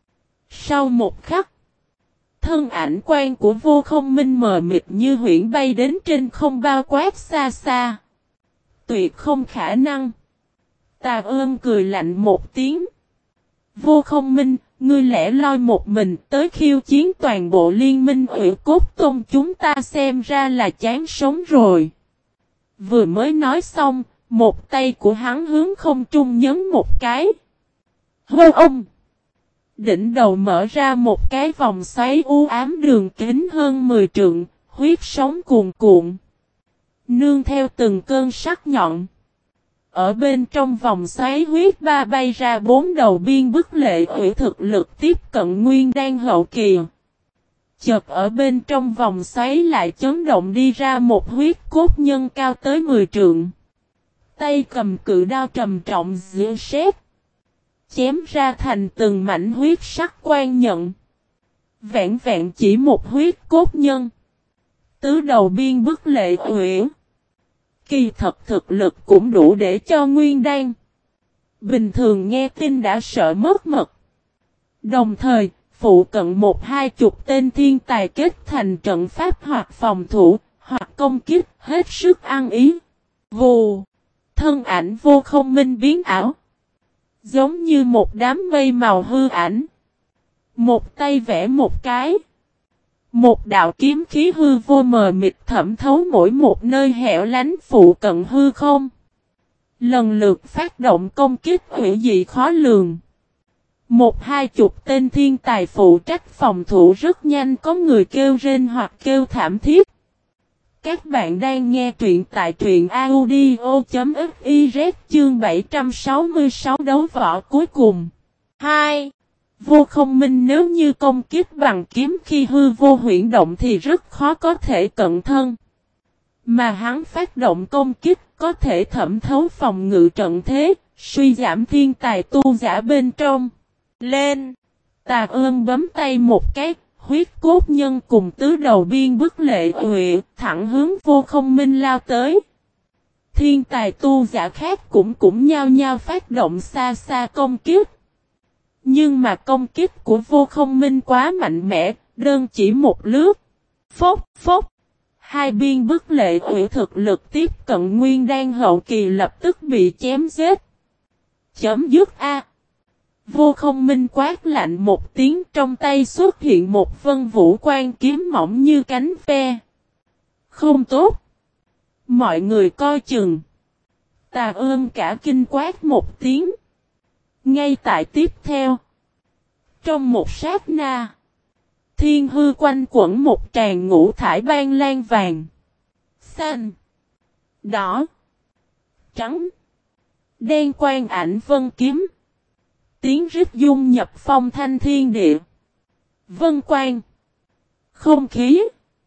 Sau một khắc. Thân ảnh quan của Vô Không Minh mờ mịt như huyễn bay đến trên không bao quát xa xa. Tuyệt không khả năng. Tạc Ơn cười lạnh một tiếng. Vô Không Minh, ngươi lẻ loi một mình tới khiêu chiến toàn bộ liên minh Hủy Cốt Tôn chúng ta xem ra là chán sống rồi. Vừa mới nói xong, một tay của hắn hướng không trung nhấn một cái. Hô ông! Đỉnh đầu mở ra một cái vòng xoáy u ám đường kính hơn mười trượng, huyết sóng cuồn cuộn. Nương theo từng cơn sắc nhọn. Ở bên trong vòng xoáy huyết ba bay ra bốn đầu biên bức lệ ủy thực lực tiếp cận nguyên đan hậu kỳ. Chợt ở bên trong vòng xoáy lại chấn động đi ra một huyết cốt nhân cao tới mười trượng. Tay cầm cự đao trầm trọng giữa sét. Chém ra thành từng mảnh huyết sắc quan nhận. Vẹn vẹn chỉ một huyết cốt nhân. Tứ đầu biên bức lệ ủy. Kỳ thật thực lực cũng đủ để cho nguyên đan. Bình thường nghe tin đã sợ mất mật. Đồng thời, phụ cận một hai chục tên thiên tài kết thành trận pháp hoặc phòng thủ, hoặc công kích, hết sức ăn ý. Vù! Thân ảnh Vô Không Minh biến ảo. Giống như một đám mây màu hư ảnh. Một tay vẽ một cái. Một đạo kiếm khí hư vô mờ mịt thẩm thấu mỗi một nơi hẻo lánh phụ cận hư không. Lần lượt phát động công kích hủy dị khó lường. Một hai chục tên thiên tài phụ trách phòng thủ rất nhanh có người kêu rên hoặc kêu thảm thiết. Các bạn đang nghe truyện tại truyện audio.fiz chương bảy trăm sáu mươi sáu đấu võ cuối cùng. hai. Vô Không Minh nếu như công kích bằng kiếm khi hư vô huyễn động thì rất khó có thể cận thân. Mà hắn phát động công kích có thể thẩm thấu phòng ngự trận thế, suy giảm thiên tài tu giả bên trong. Lên! Tạc Ơn bấm tay một cái, huyết cốt nhân cùng tứ đầu biên bức lệ huệ thẳng hướng Vô Không Minh lao tới. Thiên tài tu giả khác cũng cũng nhao nhao phát động xa xa công kích. Nhưng mà công kích của Vô Không Minh quá mạnh mẽ, đơn chỉ một lướt. Phốc, phốc. Hai biên bức lệ hủy thực lực tiếp cận nguyên đan hậu kỳ lập tức bị chém giết. Chấm dứt A. Vô Không Minh quát lạnh một tiếng, trong tay xuất hiện một vân vũ quan kiếm mỏng như cánh ve. Không tốt. Mọi người coi chừng. Tà ương cả kinh quát một tiếng. Ngay tại tiếp theo. Trong một sát na. Thiên hư quanh quẩn một tràng ngũ thải ban lan vàng. Xanh. Đỏ. Trắng. Đen quang ảnh vân kiếm. Tiếng rít dung nhập phong thanh thiên địa. Vân quang. Không khí.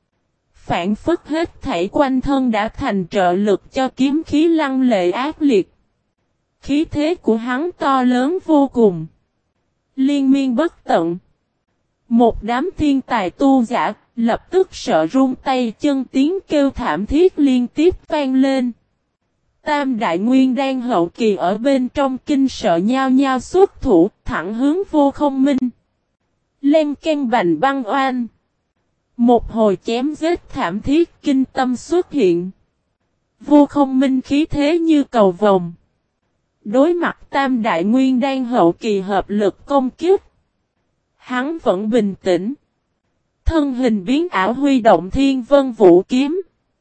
Phản phất hết thảy quanh thân đã thành trợ lực cho kiếm khí lăng lệ ác liệt. Khí thế của hắn to lớn vô cùng. Liên miên bất tận. Một đám thiên tài tu giả lập tức sợ run tay chân, tiếng kêu thảm thiết liên tiếp vang lên. Tam đại nguyên đan hậu kỳ ở bên trong kinh sợ nhao nhao xuất thủ thẳng hướng Vô Không Minh. Len ken bành băng oan. Một hồi chém giết thảm thiết kinh tâm xuất hiện. Vô Không Minh khí thế như cầu vồng. Đối mặt tam đại nguyên đan hậu kỳ hợp lực công kích. Hắn vẫn bình tĩnh. Thân hình biến ảo huy động thiên vân vũ kiếm.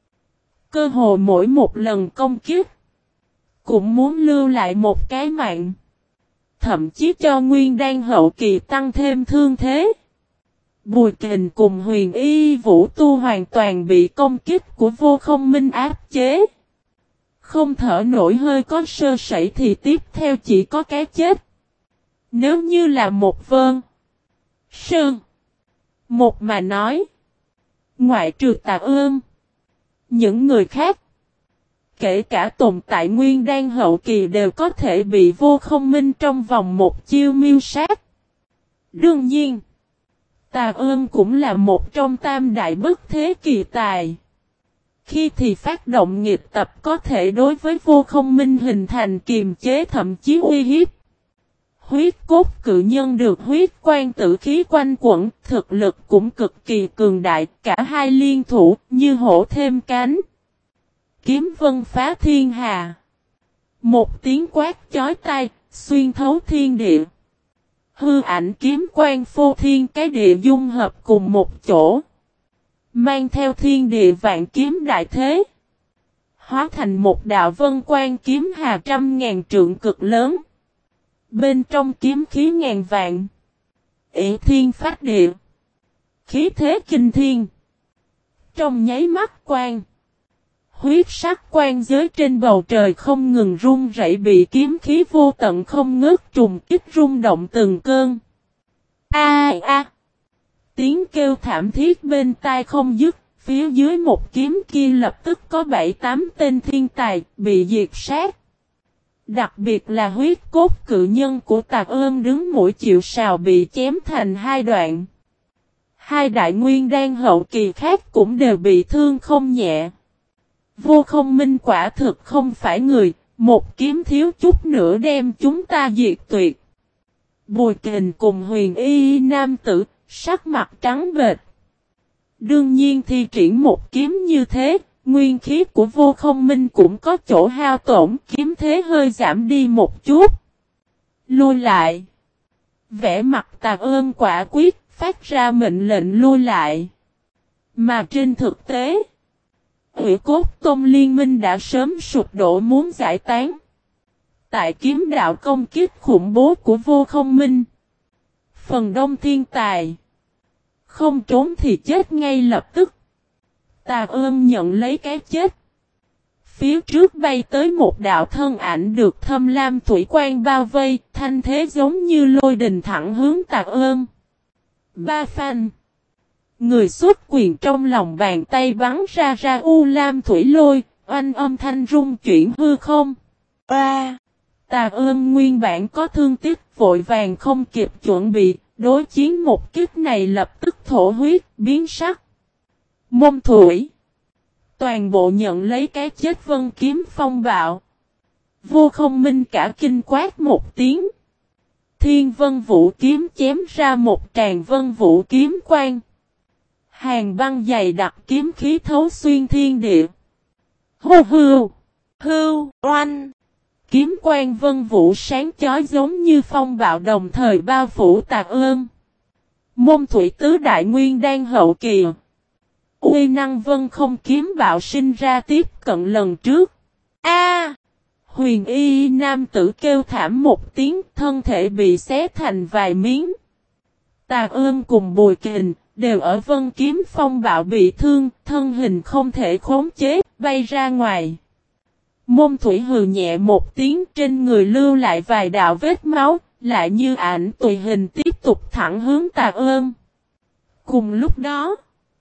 Cơ hồ mỗi một lần công kích. Cũng muốn lưu lại một cái mạng. Thậm chí cho nguyên đan hậu kỳ tăng thêm thương thế. Bùi Kình cùng Huyền Y Vũ Tu hoàn toàn bị công kích của Vô Không Minh áp chế. Không thở nổi, hơi có sơ sẩy thì tiếp theo chỉ có cái chết. Nếu như là một Vân Sơn một mà nói. Ngoại trừ Tà Ương. Những người khác. Kể cả tồn tại nguyên đan hậu kỳ đều có thể bị Vô Không Minh trong vòng một chiêu miêu sát. Đương nhiên. Tà Ương cũng là một trong tam đại bất thế kỳ tài. Khi thì phát động nghịch tập có thể đối với Vô Không Minh hình thành kiềm chế thậm chí uy hiếp. Huyết cốt cự nhân được huyết quan tử khí quanh quẩn, thực lực cũng cực kỳ cường đại, cả hai liên thủ như hổ thêm cánh. Kiếm vân phá thiên hà. Một tiếng quát chói tai, xuyên thấu thiên địa. Hư ảnh kiếm quan phô thiên cái địa dung hợp cùng một chỗ. Mang theo thiên địa vạn kiếm đại thế. Hóa thành một đạo vân quan kiếm hà trăm ngàn trượng cực lớn. Bên trong kiếm khí ngàn vạn. Ỷ thiên phát địa. Khí thế kinh thiên. Trong nháy mắt quan. Huyết sắc quan giới trên bầu trời không ngừng rung rẩy, bị kiếm khí vô tận không ngớt trùng kích rung động từng cơn. A a. Tiếng kêu thảm thiết bên tai không dứt, phía dưới một kiếm kia lập tức có bảy tám tên thiên tài bị diệt sát. Đặc biệt là huyết cốt cự nhân của Tà Ương đứng mũi chịu sào bị chém thành hai đoạn. Hai đại nguyên đan hậu kỳ khác cũng đều bị thương không nhẹ. Vô Không Minh quả thực không phải người, một kiếm thiếu chút nữa đem chúng ta diệt tuyệt. Bùi Kình cùng Huyền Y nam tử, sắc mặt trắng bệch. Đương nhiên thi triển một kiếm như thế, nguyên khí của Vô Không Minh cũng có chỗ hao tổn, kiếm thế hơi giảm đi một chút. Lui lại. Vẻ mặt Tà Ương quả quyết, phát ra mệnh lệnh lui lại. Mà trên thực tế, Hủy Cốt Tôn Liên Minh đã sớm sụp đổ muốn giải tán. Tại kiếm đạo công kích khủng bố của Vô Không Minh, phần đông thiên tài không trốn thì chết ngay lập tức. Tà Ương nhận lấy cái chết. Phía trước bay tới một đạo thân ảnh được thâm lam thủy quan bao vây, thanh thế giống như lôi đình thẳng hướng Tà Ương. Ba phanh. Người xuất quyền trong lòng bàn tay bắn ra ra u lam thủy lôi, oanh âm thanh rung chuyển hư không. Ba. Tà Ương nguyên bản có thương tiếc vội vàng không kịp chuẩn bị, đối chiến một kích này lập tức thổ huyết, biến sắc. Mông thủy. Toàn bộ nhận lấy cái chết vân kiếm phong bạo. Vô Không Minh cả kinh quát một tiếng. Thiên vân vũ kiếm chém ra một tràng vân vũ kiếm quang. Hàng băng dày đặc kiếm khí thấu xuyên thiên địa. Hô hưu. Hưu. Oanh. Kiếm quang vân vũ sáng chói giống như phong bạo đồng thời bao phủ Tà Ương. Môn thủy tứ đại nguyên đan hậu kỳ. uy năng vân không kiếm bạo sinh ra tiếp cận lần trước. A! Huyền y nam tử kêu thảm một tiếng, thân thể bị xé thành vài miếng. Tà Ương cùng Bùi Kình đều ở vân kiếm phong bạo bị thương, thân hình không thể khống chế, bay ra ngoài. Môn Thủy hừ nhẹ một tiếng, trên người lưu lại vài đạo vết máu, lại như ảnh tùy hình tiếp tục thẳng hướng Tà Ương. Cùng lúc đó,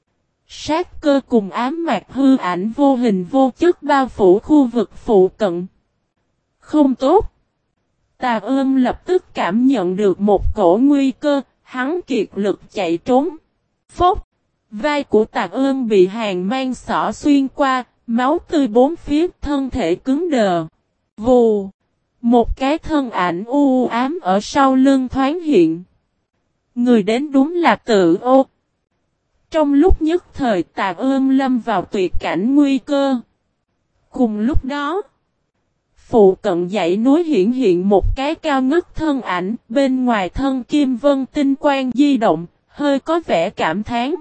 sát cơ cùng ám mạc hư ảnh vô hình vô chất bao phủ khu vực phụ cận. Không tốt. Tà Ương lập tức cảm nhận được một cổ nguy cơ, hắn kiệt lực chạy trốn. Phốc! Vai của Tà Ương bị hàng mang xỏ xuyên qua, máu tươi bốn phía, thân thể cứng đờ. Vù! Một cái thân ảnh u ám ở sau lưng thoáng hiện. Người đến đúng là Tự Ô. Trong lúc nhất thời Tà Ương lâm vào tuyệt cảnh nguy cơ. Cùng lúc đó, phụ cận dãy núi hiện hiện một cái cao ngất thân ảnh, bên ngoài thân kim vân tinh quang di động, hơi có vẻ cảm thán.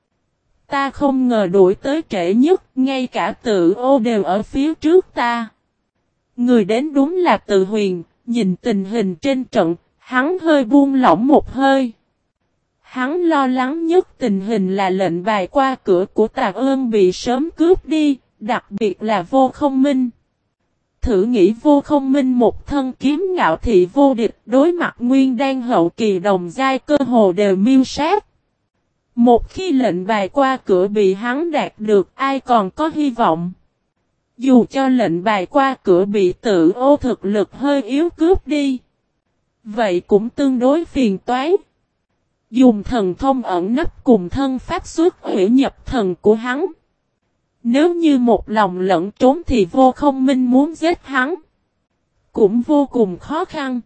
Ta không ngờ đuổi tới trễ nhất, ngay cả Tự Ô đều ở phía trước ta. Người đến đúng là Từ Huyền, nhìn tình hình trên trận, hắn hơi buông lỏng một hơi. Hắn lo lắng nhất tình hình là lệnh bài qua cửa của Tà Ương bị sớm cướp đi, đặc biệt là Vô Không Minh. Thử nghĩ Vô Không Minh một thân kiếm ngạo thị vô địch, đối mặt nguyên đan hậu kỳ đồng giai cơ hồ đều miêu sát. Một khi lệnh bài qua cửa bị hắn đạt được, ai còn có hy vọng. Dù cho lệnh bài qua cửa bị Tự Ô thực lực hơi yếu cướp đi, vậy cũng tương đối phiền toái. Dùng thần thông ẩn nấp cùng thân pháp xuất hủy nhập thần của hắn. Nếu như một lòng lẫn trốn thì Vô Không Minh muốn giết hắn cũng vô cùng khó khăn.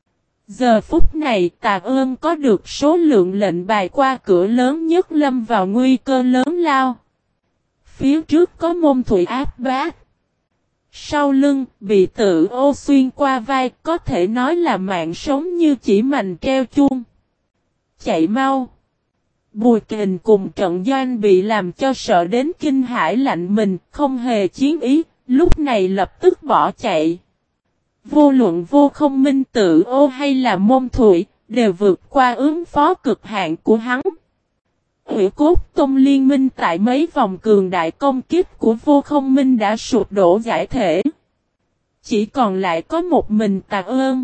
Giờ phút này Tà Ương có được số lượng lệnh bài qua cửa lớn nhất, lâm vào nguy cơ lớn lao. Phía trước có Môn Thủy áp bát. Sau lưng bị Tự Ô xuyên qua vai, có thể nói là mạng sống như chỉ mành treo chuông. Chạy mau! Bùi Kình cùng trận doanh bị làm cho sợ đến kinh hãi lạnh mình, không hề chiến ý, lúc này lập tức bỏ chạy. Vô luận Vô Không Minh, Tự Ô hay là Môn Thủy, đều vượt qua ứng phó cực hạn của hắn. Hủy Cốt Tông liên minh tại mấy vòng cường đại công kích của Vô Không Minh đã sụp đổ giải thể. Chỉ còn lại có một mình Tà Ương.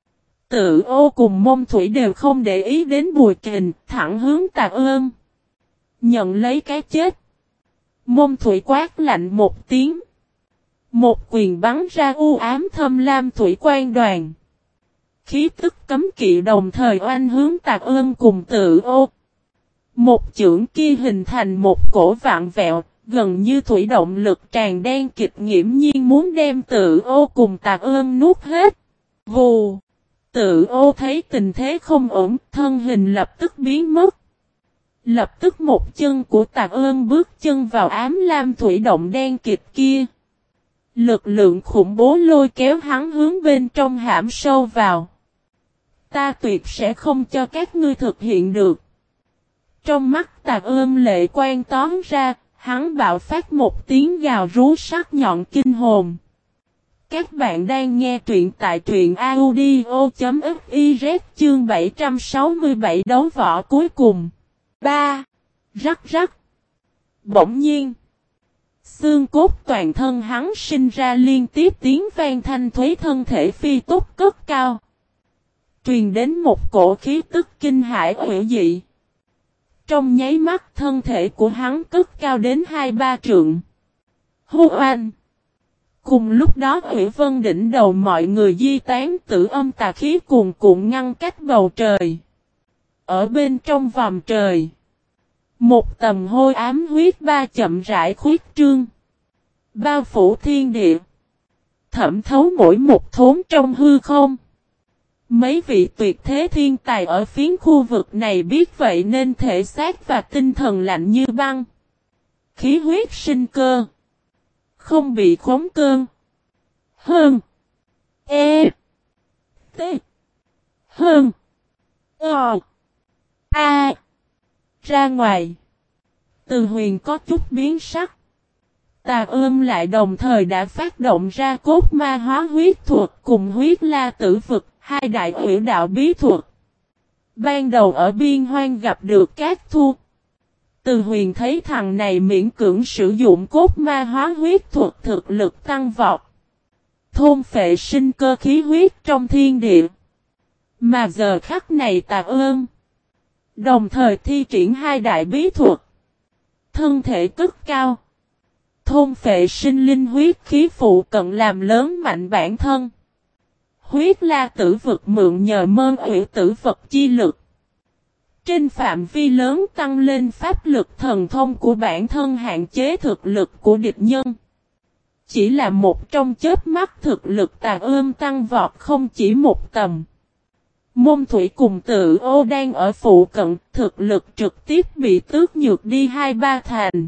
Tự Ô cùng Môn Thủy đều không để ý đến Bùi Kình, thẳng hướng Tà Ương. Nhận lấy cái chết. Môn Thủy quát lạnh một tiếng. Một quyền bắn ra u ám thâm lam thủy quan đoàn. Khí tức cấm kỵ đồng thời oanh hướng Tà Ương cùng Tự Ô. Một chưởng kia hình thành một cổ vạn vẹo, gần như thủy động lực tràn đen kịch nghiễm nhiên muốn đem Tự Ô cùng Tà Ương nuốt hết. Vù! Tự Ô thấy tình thế không ổn, thân hình lập tức biến mất. Lập tức một chân của Tà Ương bước chân vào ám lam thủy động đen kịch kia. Lực lượng khủng bố lôi kéo hắn hướng bên trong hãm sâu vào. Ta tuyệt sẽ không cho các ngươi thực hiện được. Trong mắt Tà Ương lệ quan tóm ra, hắn bạo phát một tiếng gào rú sắc nhọn kinh hồn. Các bạn đang nghe truyện tại truyện audio.fiz chương bảy trăm sáu mươi bảy đấu võ cuối cùng. ba. Rắc rắc. Bỗng nhiên, xương cốt toàn thân hắn sinh ra liên tiếp tiếng vang thanh thúy, thân thể phi tốc cất cao. Truyền đến một cổ khí tức kinh hãi hủy dị. Trong nháy mắt thân thể của hắn cất cao đến hai ba trượng. Hô oanh! Cùng lúc đó Hủy Vân đỉnh đầu mọi người di tán, tử âm tà khí cuồn cuộn ngăn cách bầu trời. Ở bên trong vòng trời, một tầm hôi ám huyết ba chậm rãi khuyết trương, bao phủ thiên địa, thẩm thấu mỗi một thốn trong hư không. Mấy vị tuyệt thế thiên tài ở phiến khu vực này biết vậy nên thể xác và tinh thần lạnh như băng. Khí huyết sinh cơ, không bị khống cơn. Hơn. E. T. Hơn. Ờ. A. Ra ngoài. Từ Huyền có chút biến sắc. Tà ươm lại đồng thời đã phát động ra cốt ma hóa huyết thuật cùng huyết la tử vực, hai đại ủy đạo bí thuật. Ban đầu ở biên hoang gặp được Cát Thu. Từ Huyền thấy thằng này miễn cưỡng sử dụng cốt ma hóa huyết thuật thực lực tăng vọt. Thôn phệ sinh cơ khí huyết trong thiên địa. Mà giờ khắc này Tà ươm đồng thời thi triển hai đại bí thuật. Thân thể cất cao. Thôn phệ sinh linh huyết khí phụ cận làm lớn mạnh bản thân. Huyết la tử vực mượn nhờ mơn ủy tử vật chi lực. Trên phạm vi lớn tăng lên pháp lực thần thông của bản thân, hạn chế thực lực của địch nhân. Chỉ là một trong chớp mắt thực lực Tà ươm tăng vọt không chỉ một tầm. Môn Thủy cùng Tự Ô đang ở phụ cận, thực lực trực tiếp bị tước nhược đi hai ba thành.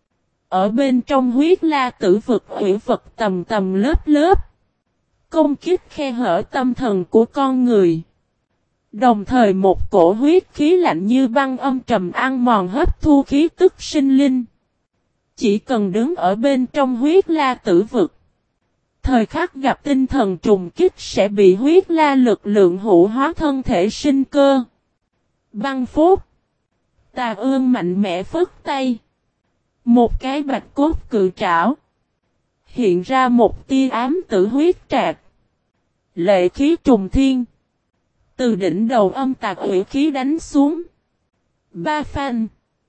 Ở bên trong huyết la tử vực hủy vật tầm tầm lớp lớp. Công kích khe hở tâm thần của con người. Đồng thời một cổ huyết khí lạnh như băng âm trầm ăn mòn hấp thu khí tức sinh linh. Chỉ cần đứng ở bên trong huyết la tử vực. Thời khắc gặp tinh thần trùng kích sẽ bị huyết la lực lượng hủ hóa thân thể sinh cơ. Băng phốt. Tà ương mạnh mẽ phất tay. Một cái bạch cốt cự trảo. Hiện ra một tia ám tử huyết trạc. Lệ khí trùng thiên. Từ đỉnh đầu âm tạc hủy khí đánh xuống. Ba phanh.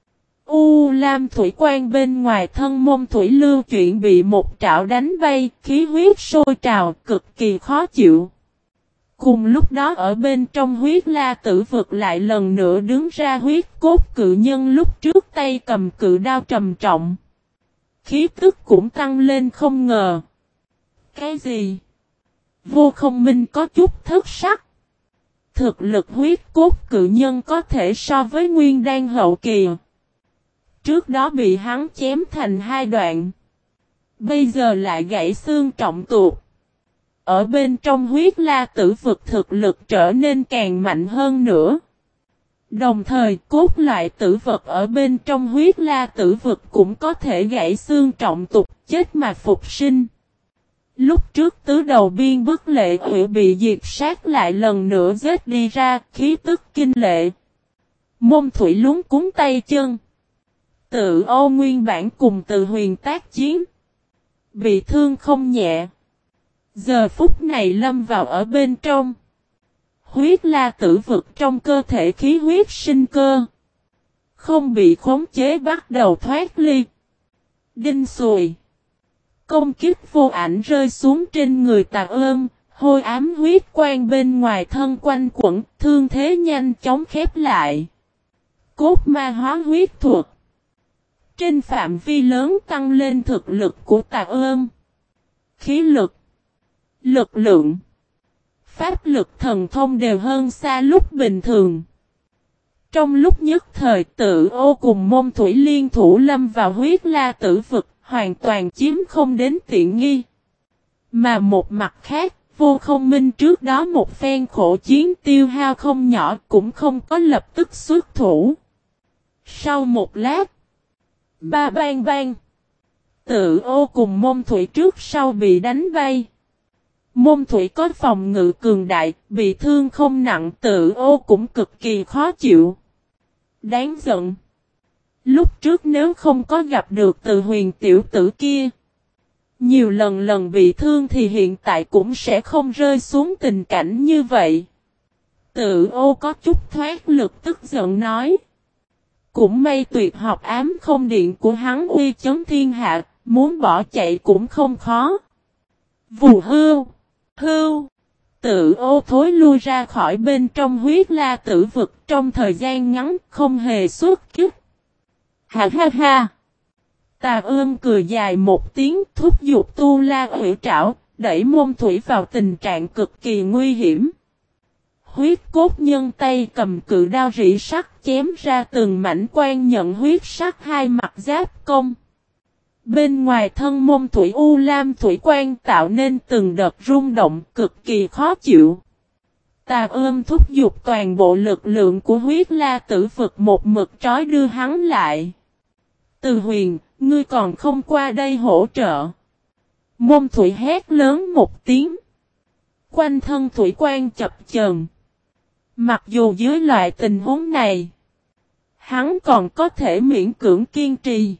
U lam thủy quan bên ngoài thân môn thủy lưu chuyển bị một trảo đánh bay, khí huyết sôi trào, cực kỳ khó chịu. Cùng lúc đó ở bên trong huyết la tử vực lại lần nữa đứng ra huyết cốt cự nhân lúc trước tay cầm cự đao trầm trọng. Khí tức cũng tăng lên không ngờ. Cái gì? Vô Không Minh có chút thất sắc. Thực lực huyết cốt cự nhân có thể so với nguyên đan hậu kỳ. Trước đó bị hắn chém thành hai đoạn. Bây giờ lại gãy xương trọng tuột. Ở bên trong huyết la tử vực thực lực trở nên càng mạnh hơn nữa. Đồng thời cốt loại tử vật ở bên trong huyết la tử vực cũng có thể gãy xương trọng tục, chết mà phục sinh. Lúc trước tứ đầu biên bức lệ hủy bị diệt sát lại lần nữa giết đi ra, khí tức kinh lệ. Môn Thủy luống cuốn tay chân. Tự Ô nguyên bản cùng Từ Huyền tác chiến. Bị thương không nhẹ. Giờ phút này lâm vào ở bên trong. Huyết la tử vực trong cơ thể khí huyết sinh cơ. Không bị khống chế bắt đầu thoát ly. Đinh xùi. Công kích vô ảnh rơi xuống trên người Tà ươm. Hôi ám huyết quan bên ngoài thân quanh quẩn. Thương thế nhanh chóng khép lại. Cốt ma hóa huyết thuật. Trên phạm vi lớn tăng lên thực lực của Tà ươm. Khí lực. Lực lượng. Pháp lực thần thông đều hơn xa lúc bình thường. Trong lúc nhất thời Tự Ô cùng Môn Thủy liên thủ lâm vào huyết la tử vực, hoàn toàn chiếm không đến tiện nghi. Mà một mặt khác, Vô Không Minh trước đó một phen khổ chiến tiêu hao không nhỏ cũng không có lập tức xuất thủ. Sau một lát, ba bang bang, Tự Ô cùng Môn Thủy trước sau bị đánh bay. Môn Thủy có phòng ngự cường đại, bị thương không nặng, Tự Ô cũng cực kỳ khó chịu. Đáng giận. Lúc trước nếu không có gặp được Từ Huyền tiểu tử kia, nhiều lần lần bị thương thì hiện tại cũng sẽ không rơi xuống tình cảnh như vậy. Tự Ô có chút thoát lực tức giận nói. Cũng may tuyệt học ám không điện của hắn uy chấn thiên hạ, muốn bỏ chạy cũng không khó. Vù hưu. Hưu, Tự Ô thối lui ra khỏi bên trong huyết la tử vực trong thời gian ngắn không hề xuất kích. Ha ha ha. Tà ươm cười dài một tiếng thúc giục tu la hủy trảo, đẩy Môn Thủy vào tình trạng cực kỳ nguy hiểm. Huyết cốt nhân tay cầm cự đao rỉ sắt chém ra từng mảnh quan nhận huyết sắc hai mặt giáp công. Bên ngoài thân Môn Thủy u lam thủy quan tạo nên từng đợt rung động cực kỳ khó chịu. Tà ươm thúc giục toàn bộ lực lượng của huyết la tử vực một mực trói đưa hắn lại. Từ Huyền, ngươi còn không qua đây hỗ trợ. Môn Thủy hét lớn một tiếng. Quanh thân thủy quan chập chờn. Mặc dù dưới loại tình huống này, hắn còn có thể miễn cưỡng kiên trì.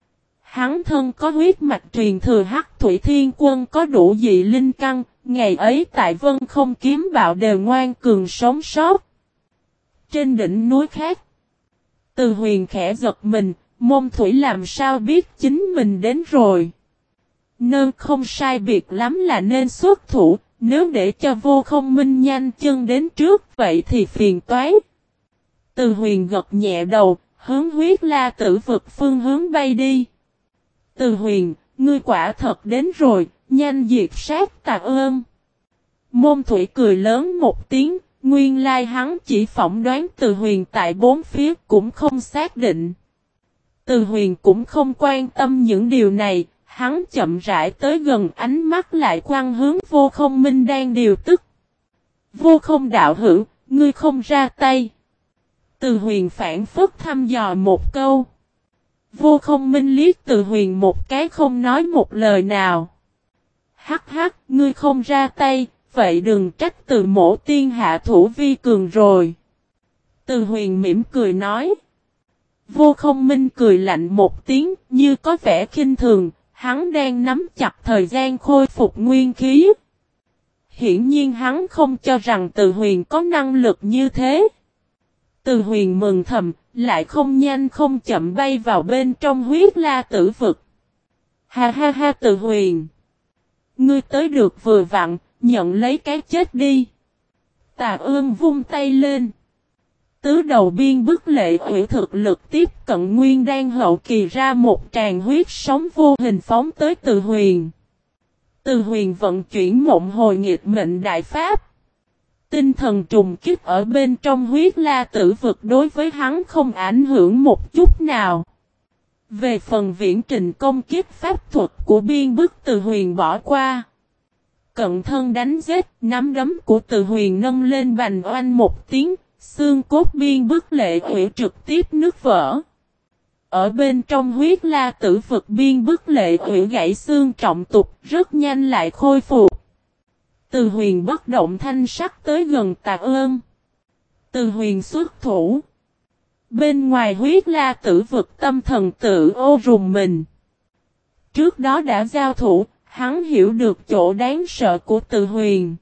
Hắn thân có huyết mạch truyền thừa Hắc Thủy Thiên Quân có đủ dị linh căn, ngày ấy tại Vân Không Kiếm Bạo đều ngoan cường sống sót. Trên đỉnh núi khác, Từ Huyền khẽ giật mình, Môn Thủy làm sao biết chính mình đến rồi. Nên không sai biệt lắm là nên xuất thủ, nếu để cho Vô Không Minh nhanh chân đến trước vậy thì phiền toái. Từ Huyền gật nhẹ đầu, hướng huyết la tử vực phương hướng bay đi. Từ Huyền, ngươi quả thật đến rồi, nhanh diệt sát Tà Ơn. Môn Thủy cười lớn một tiếng, nguyên lai hắn chỉ phỏng đoán Từ Huyền tại bốn phía cũng không xác định. Từ Huyền cũng không quan tâm những điều này, hắn chậm rãi tới gần, ánh mắt lại quăng hướng Vô Không Minh đang điều tức. Vô Không đạo hữu, ngươi không ra tay. Từ Huyền phản phất thăm dò một câu. Vô Không Minh liếc Từ Huyền một cái không nói một lời nào. Hắc hắc, ngươi không ra tay, vậy đừng trách Từ mỗ tiên hạ thủ vi cường rồi. Từ Huyền mỉm cười nói. Vô Không Minh cười lạnh một tiếng, như có vẻ khinh thường, hắn đang nắm chặt thời gian khôi phục nguyên khí. Hiển nhiên hắn không cho rằng Từ Huyền có năng lực như thế. Từ Huyền mừng thầm, lại không nhanh không chậm bay vào bên trong huyết la tử vực. Ha ha ha Từ Huyền. Ngươi tới được vừa vặn, nhận lấy cái chết đi. Tà Ơn vung tay lên. Tứ đầu biên bức lệ hủy thực lực tiếp cận nguyên đan hậu kỳ ra một tràng huyết sóng vô hình phóng tới Từ Huyền. Từ Huyền vận chuyển mộng hồi nghịch mệnh đại pháp. Tinh thần trùng kích ở bên trong huyết la tử vực đối với hắn không ảnh hưởng một chút nào. Về phần viễn trình công kiếp pháp thuật của biên bức Từ Huyền bỏ qua. Cận thân đánh giết, nắm đấm của Từ Huyền nâng lên bành oanh một tiếng, xương cốt biên bức lệ hủy trực tiếp nứt vỡ. Ở bên trong huyết la tử vực biên bức lệ hủy gãy xương trọng tục, rất nhanh lại khôi phục. Từ Huyền bất động thanh sắc tới gần Tà Ơn. Từ Huyền xuất thủ. Bên ngoài huyết la tử vực tâm thần tự ô rùng mình. Trước đó đã giao thủ, hắn hiểu được chỗ đáng sợ của Từ Huyền.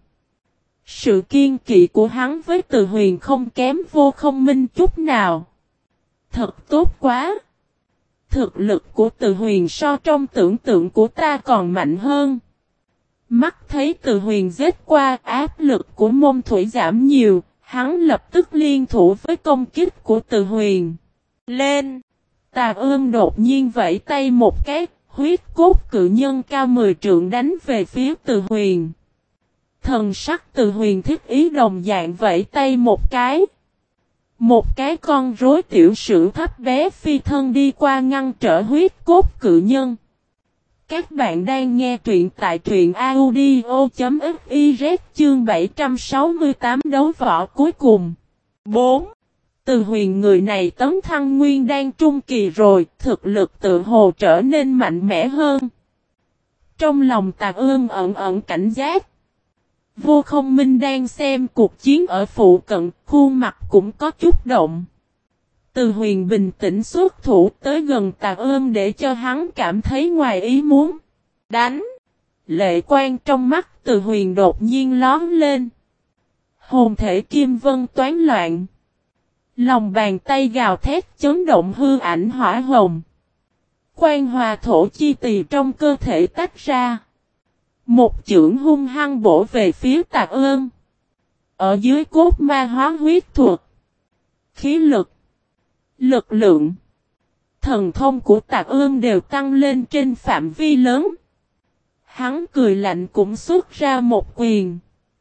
Sự kiên kỵ của hắn với Từ Huyền không kém Vô Không Minh chút nào. Thật tốt quá. Thực lực của Từ Huyền so trong tưởng tượng của ta còn mạnh hơn. Mắt thấy Từ Huyền giết qua, áp lực của Môn Thủy giảm nhiều, hắn lập tức liên thủ với công kích của Từ Huyền. Lên! Tà Ơn đột nhiên vẫy tay một cái, huyết cốt cự nhân cao mười trượng đánh về phía Từ Huyền. Thần sắc Từ Huyền thiết ý đồng dạng vẫy tay một cái. Một cái con rối tiểu sử thấp bé phi thân đi qua ngăn trở huyết cốt cự nhân. Các bạn đang nghe truyện tại truyện audio.fiz chương bảy trăm sáu mươi tám đấu võ cuối cùng. bốn. Từ Huyền người này tấn thăng nguyên đan trung kỳ rồi, thực lực tự hồ trở nên mạnh mẽ hơn. Trong lòng Tà Ơn ẩn ẩn cảnh giác. Vô Không Minh đang xem cuộc chiến ở phụ cận, khuôn mặt cũng có chút động. Từ Huyền bình tĩnh xuất thủ tới gần Tà Ơn để cho hắn cảm thấy ngoài ý muốn. Đánh! Lệ quang trong mắt Từ Huyền đột nhiên lóm lên. Hồn thể kim vân toán loạn. Lòng bàn tay gào thét chấn động hư ảnh hỏa hồng. Quan hòa thổ chi tỳ trong cơ thể tách ra. Một chưởng hung hăng bổ về phía Tà Ơn. Ở dưới cốt ma hóa huyết thuật. Khí lực. Lực lượng. Thần thông của Tà Ơn đều tăng lên trên phạm vi lớn. Hắn cười lạnh cũng xuất ra một quyền.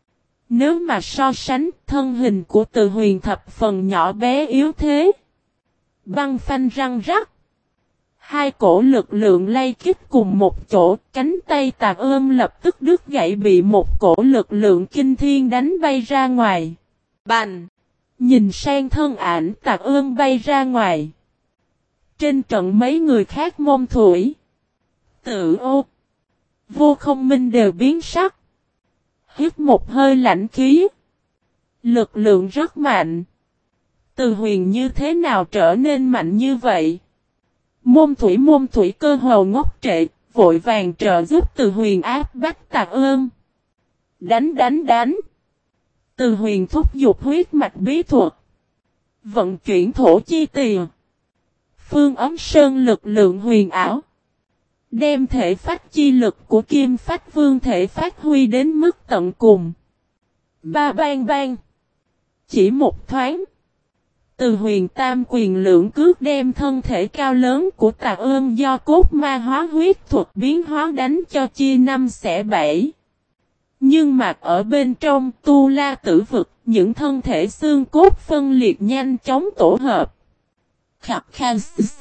Nếu mà so sánh, thân hình của Từ Huyền thập phần nhỏ bé yếu thế. Băng phanh răng rắc. Hai cổ lực lượng lay kích cùng một chỗ, cánh tay Tà Ơn lập tức đứt gãy bị một cổ lực lượng kinh thiên đánh bay ra ngoài. Bành! Nhìn sang thân ảnh Tà Ơn bay ra ngoài. Trên trận mấy người khác Môn Thủy, Tự Ô, Vô Không Minh đều biến sắc. Hít một hơi lạnh khí. Lực lượng rất mạnh. Từ Huyền như thế nào trở nên mạnh như vậy? Môn Thủy Môn Thủy cơ hồ ngốc trệ, vội vàng trợ giúp Từ Huyền áp bách Tạ Ơn. Đánh đánh đánh. Từ Huyền thúc giục huyết mạch bí thuật. Vận chuyển thổ chi tiền. Phương ấm sơn lực lượng huyền ảo. Đem thể phách chi lực của Kim Phách Vương thể phát huy đến mức tận cùng. Ba bang bang. Chỉ một thoáng. Từ Huyền tam quyền lượng cước đem thân thể cao lớn của Tạ Ơn do cốt ma hóa huyết thuật biến hóa đánh cho chia năm xẻ bảy. Nhưng mà ở bên trong Tu La Tử Vực, những thân thể xương cốt phân liệt nhanh chóng tổ hợp. Khặt khăn.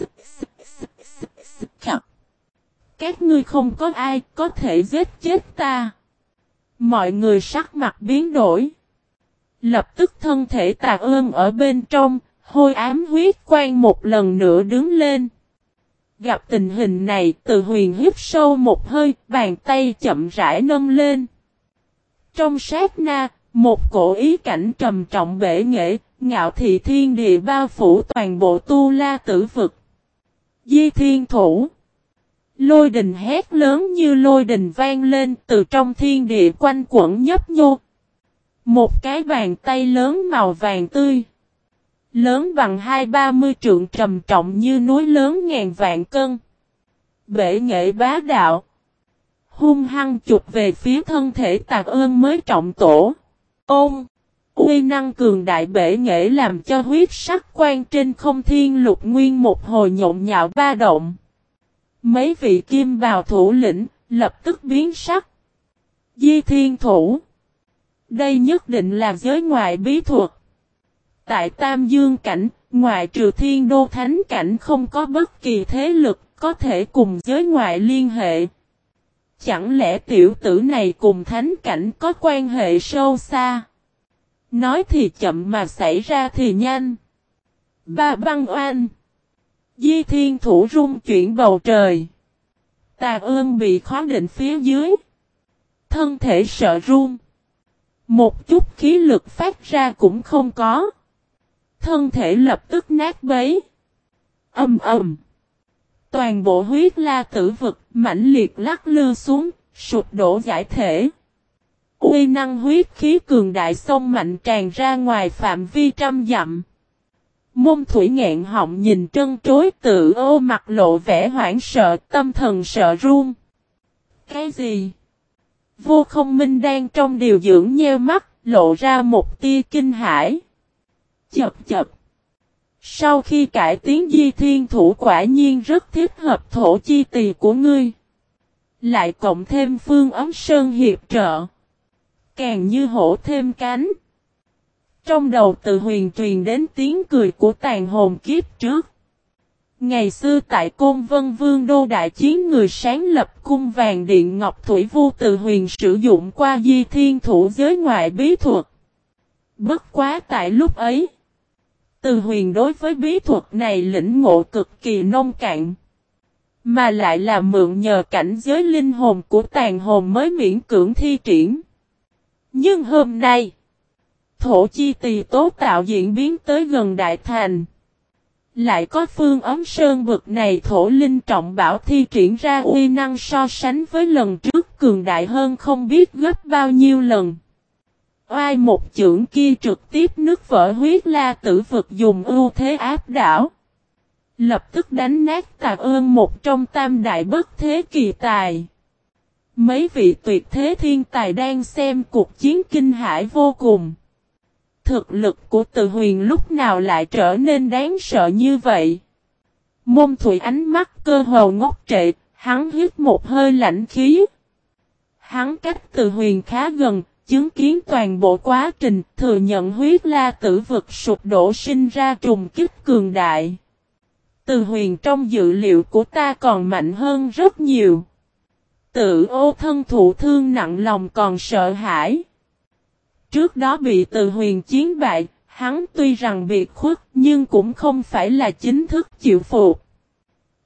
Khặt. Các ngươi không có ai có thể giết chết ta. Mọi người sắc mặt biến đổi. Lập tức thân thể Tạ Ơn ở bên trong, hôi ám huyết quang một lần nữa đứng lên. Gặp tình hình này, Từ Huyền hít sâu một hơi, bàn tay chậm rãi nâng lên. Trong sát na, một cổ ý cảnh trầm trọng bể nghệ, ngạo thị thiên địa bao phủ toàn bộ Tu La Tử Vực. Di Thiên Thủ. Lôi đình hét lớn như lôi đình vang lên từ trong thiên địa quanh quẩn nhấp nhô. Một cái bàn tay lớn màu vàng tươi. Lớn bằng hai ba mươi trượng trầm trọng như núi lớn ngàn vạn cân. Bể nghệ bá đạo. Hung hăng chụp về phía thân thể Tạ Ơn mới trọng tổ. Ôm. Uy năng cường đại bể nghệ làm cho huyết sắc quan trên không thiên lục nguyên một hồi nhộn nhạo ba động. Mấy vị kim bào thủ lĩnh lập tức biến sắc. Di Thiên Thủ. Đây nhất định là giới ngoại bí thuật. Tại Tam Dương Cảnh, ngoại trừ Thiên Đô Thánh Cảnh không có bất kỳ thế lực có thể cùng giới ngoại liên hệ. Chẳng lẽ tiểu tử này cùng Thánh Cảnh có quan hệ sâu xa? Nói thì chậm mà xảy ra thì nhanh. Ba băng oanh. Di Thiên Thủ rung chuyển bầu trời. Tạ Ơn bị khó định phía dưới. Thân thể sợ run. Một chút khí lực phát ra cũng không có. Thân thể lập tức nát bấy. Ầm ầm. Toàn bộ huyết la tử vực mãnh liệt lắc lư xuống, sụp đổ giải thể. Uy năng huyết khí cường đại sông mạnh tràn ra ngoài phạm vi trăm dặm. Môn Thủy nghẹn họng nhìn trân trối Tự Ô mặt lộ vẻ hoảng sợ, tâm thần sợ run. Cái gì? Vô Không Minh đang trong điều dưỡng nheo mắt, lộ ra một tia kinh hãi. Chập chập. Sau khi cải tiến Di Thiên Thủ quả nhiên rất thích hợp thổ chi tỳ của ngươi. Lại cộng thêm Phương Ấm Sơn hiệp trợ. Càng như hổ thêm cánh. Trong đầu Từ Huyền truyền đến tiếng cười của tàn hồn kiếp trước. Ngày xưa tại Côn Vân Vương Đô đại chiến người sáng lập cung vàng điện Ngọc Thủy Vu Từ Huyền sử dụng qua Di Thiên Thủ giới ngoại bí thuật. Bất quá tại lúc ấy, Từ Huyền đối với bí thuật này lĩnh ngộ cực kỳ nông cạn. Mà lại là mượn nhờ cảnh giới linh hồn của tàn hồn mới miễn cưỡng thi triển. Nhưng hôm nay, thổ chi tỳ tố tạo diễn biến tới gần đại thành. Lại có Phương Ấm Sơn bực này thổ linh trọng bảo thi triển ra uy năng so sánh với lần trước cường đại hơn không biết gấp bao nhiêu lần. Oai một chưởng kia trực tiếp nứt vỡ huyết la tử vực dùng ưu thế áp đảo. Lập tức đánh nát Tạ Ơn một trong tam đại bất thế kỳ tài. Mấy vị tuyệt thế thiên tài đang xem cuộc chiến kinh hãi vô cùng. Thực lực của Từ Huyền lúc nào lại trở nên đáng sợ như vậy? Môn Thủy ánh mắt cơ hồ ngốc trệ, hắn hít một hơi lạnh khí. Hắn cách Từ Huyền khá gần, chứng kiến toàn bộ quá trình thừa nhận huyết la tử vực sụp đổ sinh ra trùng kích cường đại. Từ Huyền trong dự liệu của ta còn mạnh hơn rất nhiều. Tự Ô thân thụ thương nặng lòng còn sợ hãi. Trước đó bị Từ Huyền chiến bại, hắn tuy rằng biệt khuất nhưng cũng không phải là chính thức chịu phục.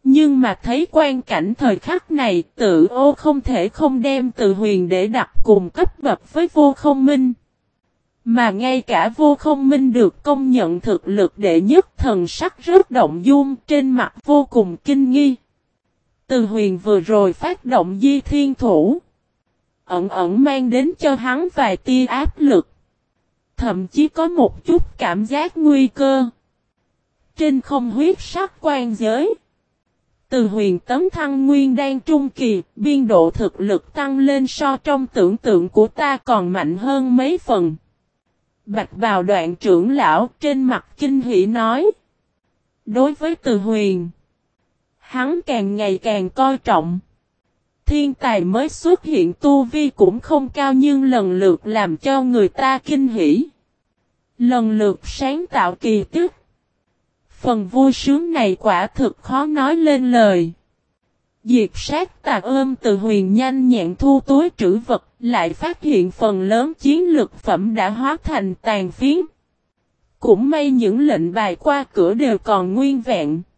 Nhưng mà thấy quan cảnh thời khắc này, tự ô không thể không đem Từ Huyền để đặt cùng cấp bậc với Vô Không Minh. Mà ngay cả Vô Không Minh được công nhận thực lực đệ nhất, thần sắc rất động dung, trên mặt vô cùng kinh nghi. Từ Huyền vừa rồi phát động Di Thiên Thủ, ẩn ẩn mang đến cho hắn vài tia áp lực. Thậm chí có một chút cảm giác nguy cơ. Trên không huyết sắc quan giới, Từ Huyền tấn thăng nguyên đan trung kỳ, biên độ thực lực tăng lên so trong tưởng tượng của ta còn mạnh hơn mấy phần. Bạch Bào Đoạn trưởng lão trên mặt kinh hỉ nói. Đối với Từ Huyền, hắn càng ngày càng coi trọng. Thiên tài mới xuất hiện tu vi cũng không cao nhưng lần lượt làm cho người ta kinh hỉ. Lần lượt sáng tạo kỳ tích. Phần vui sướng này quả thực khó nói lên lời. Diệt sát tà ôm Từ Huyền nhanh nhẹn thu túi trữ vật, lại phát hiện phần lớn chiến lực phẩm đã hóa thành tàn phiến. Cũng may những lệnh bài qua cửa đều còn nguyên vẹn.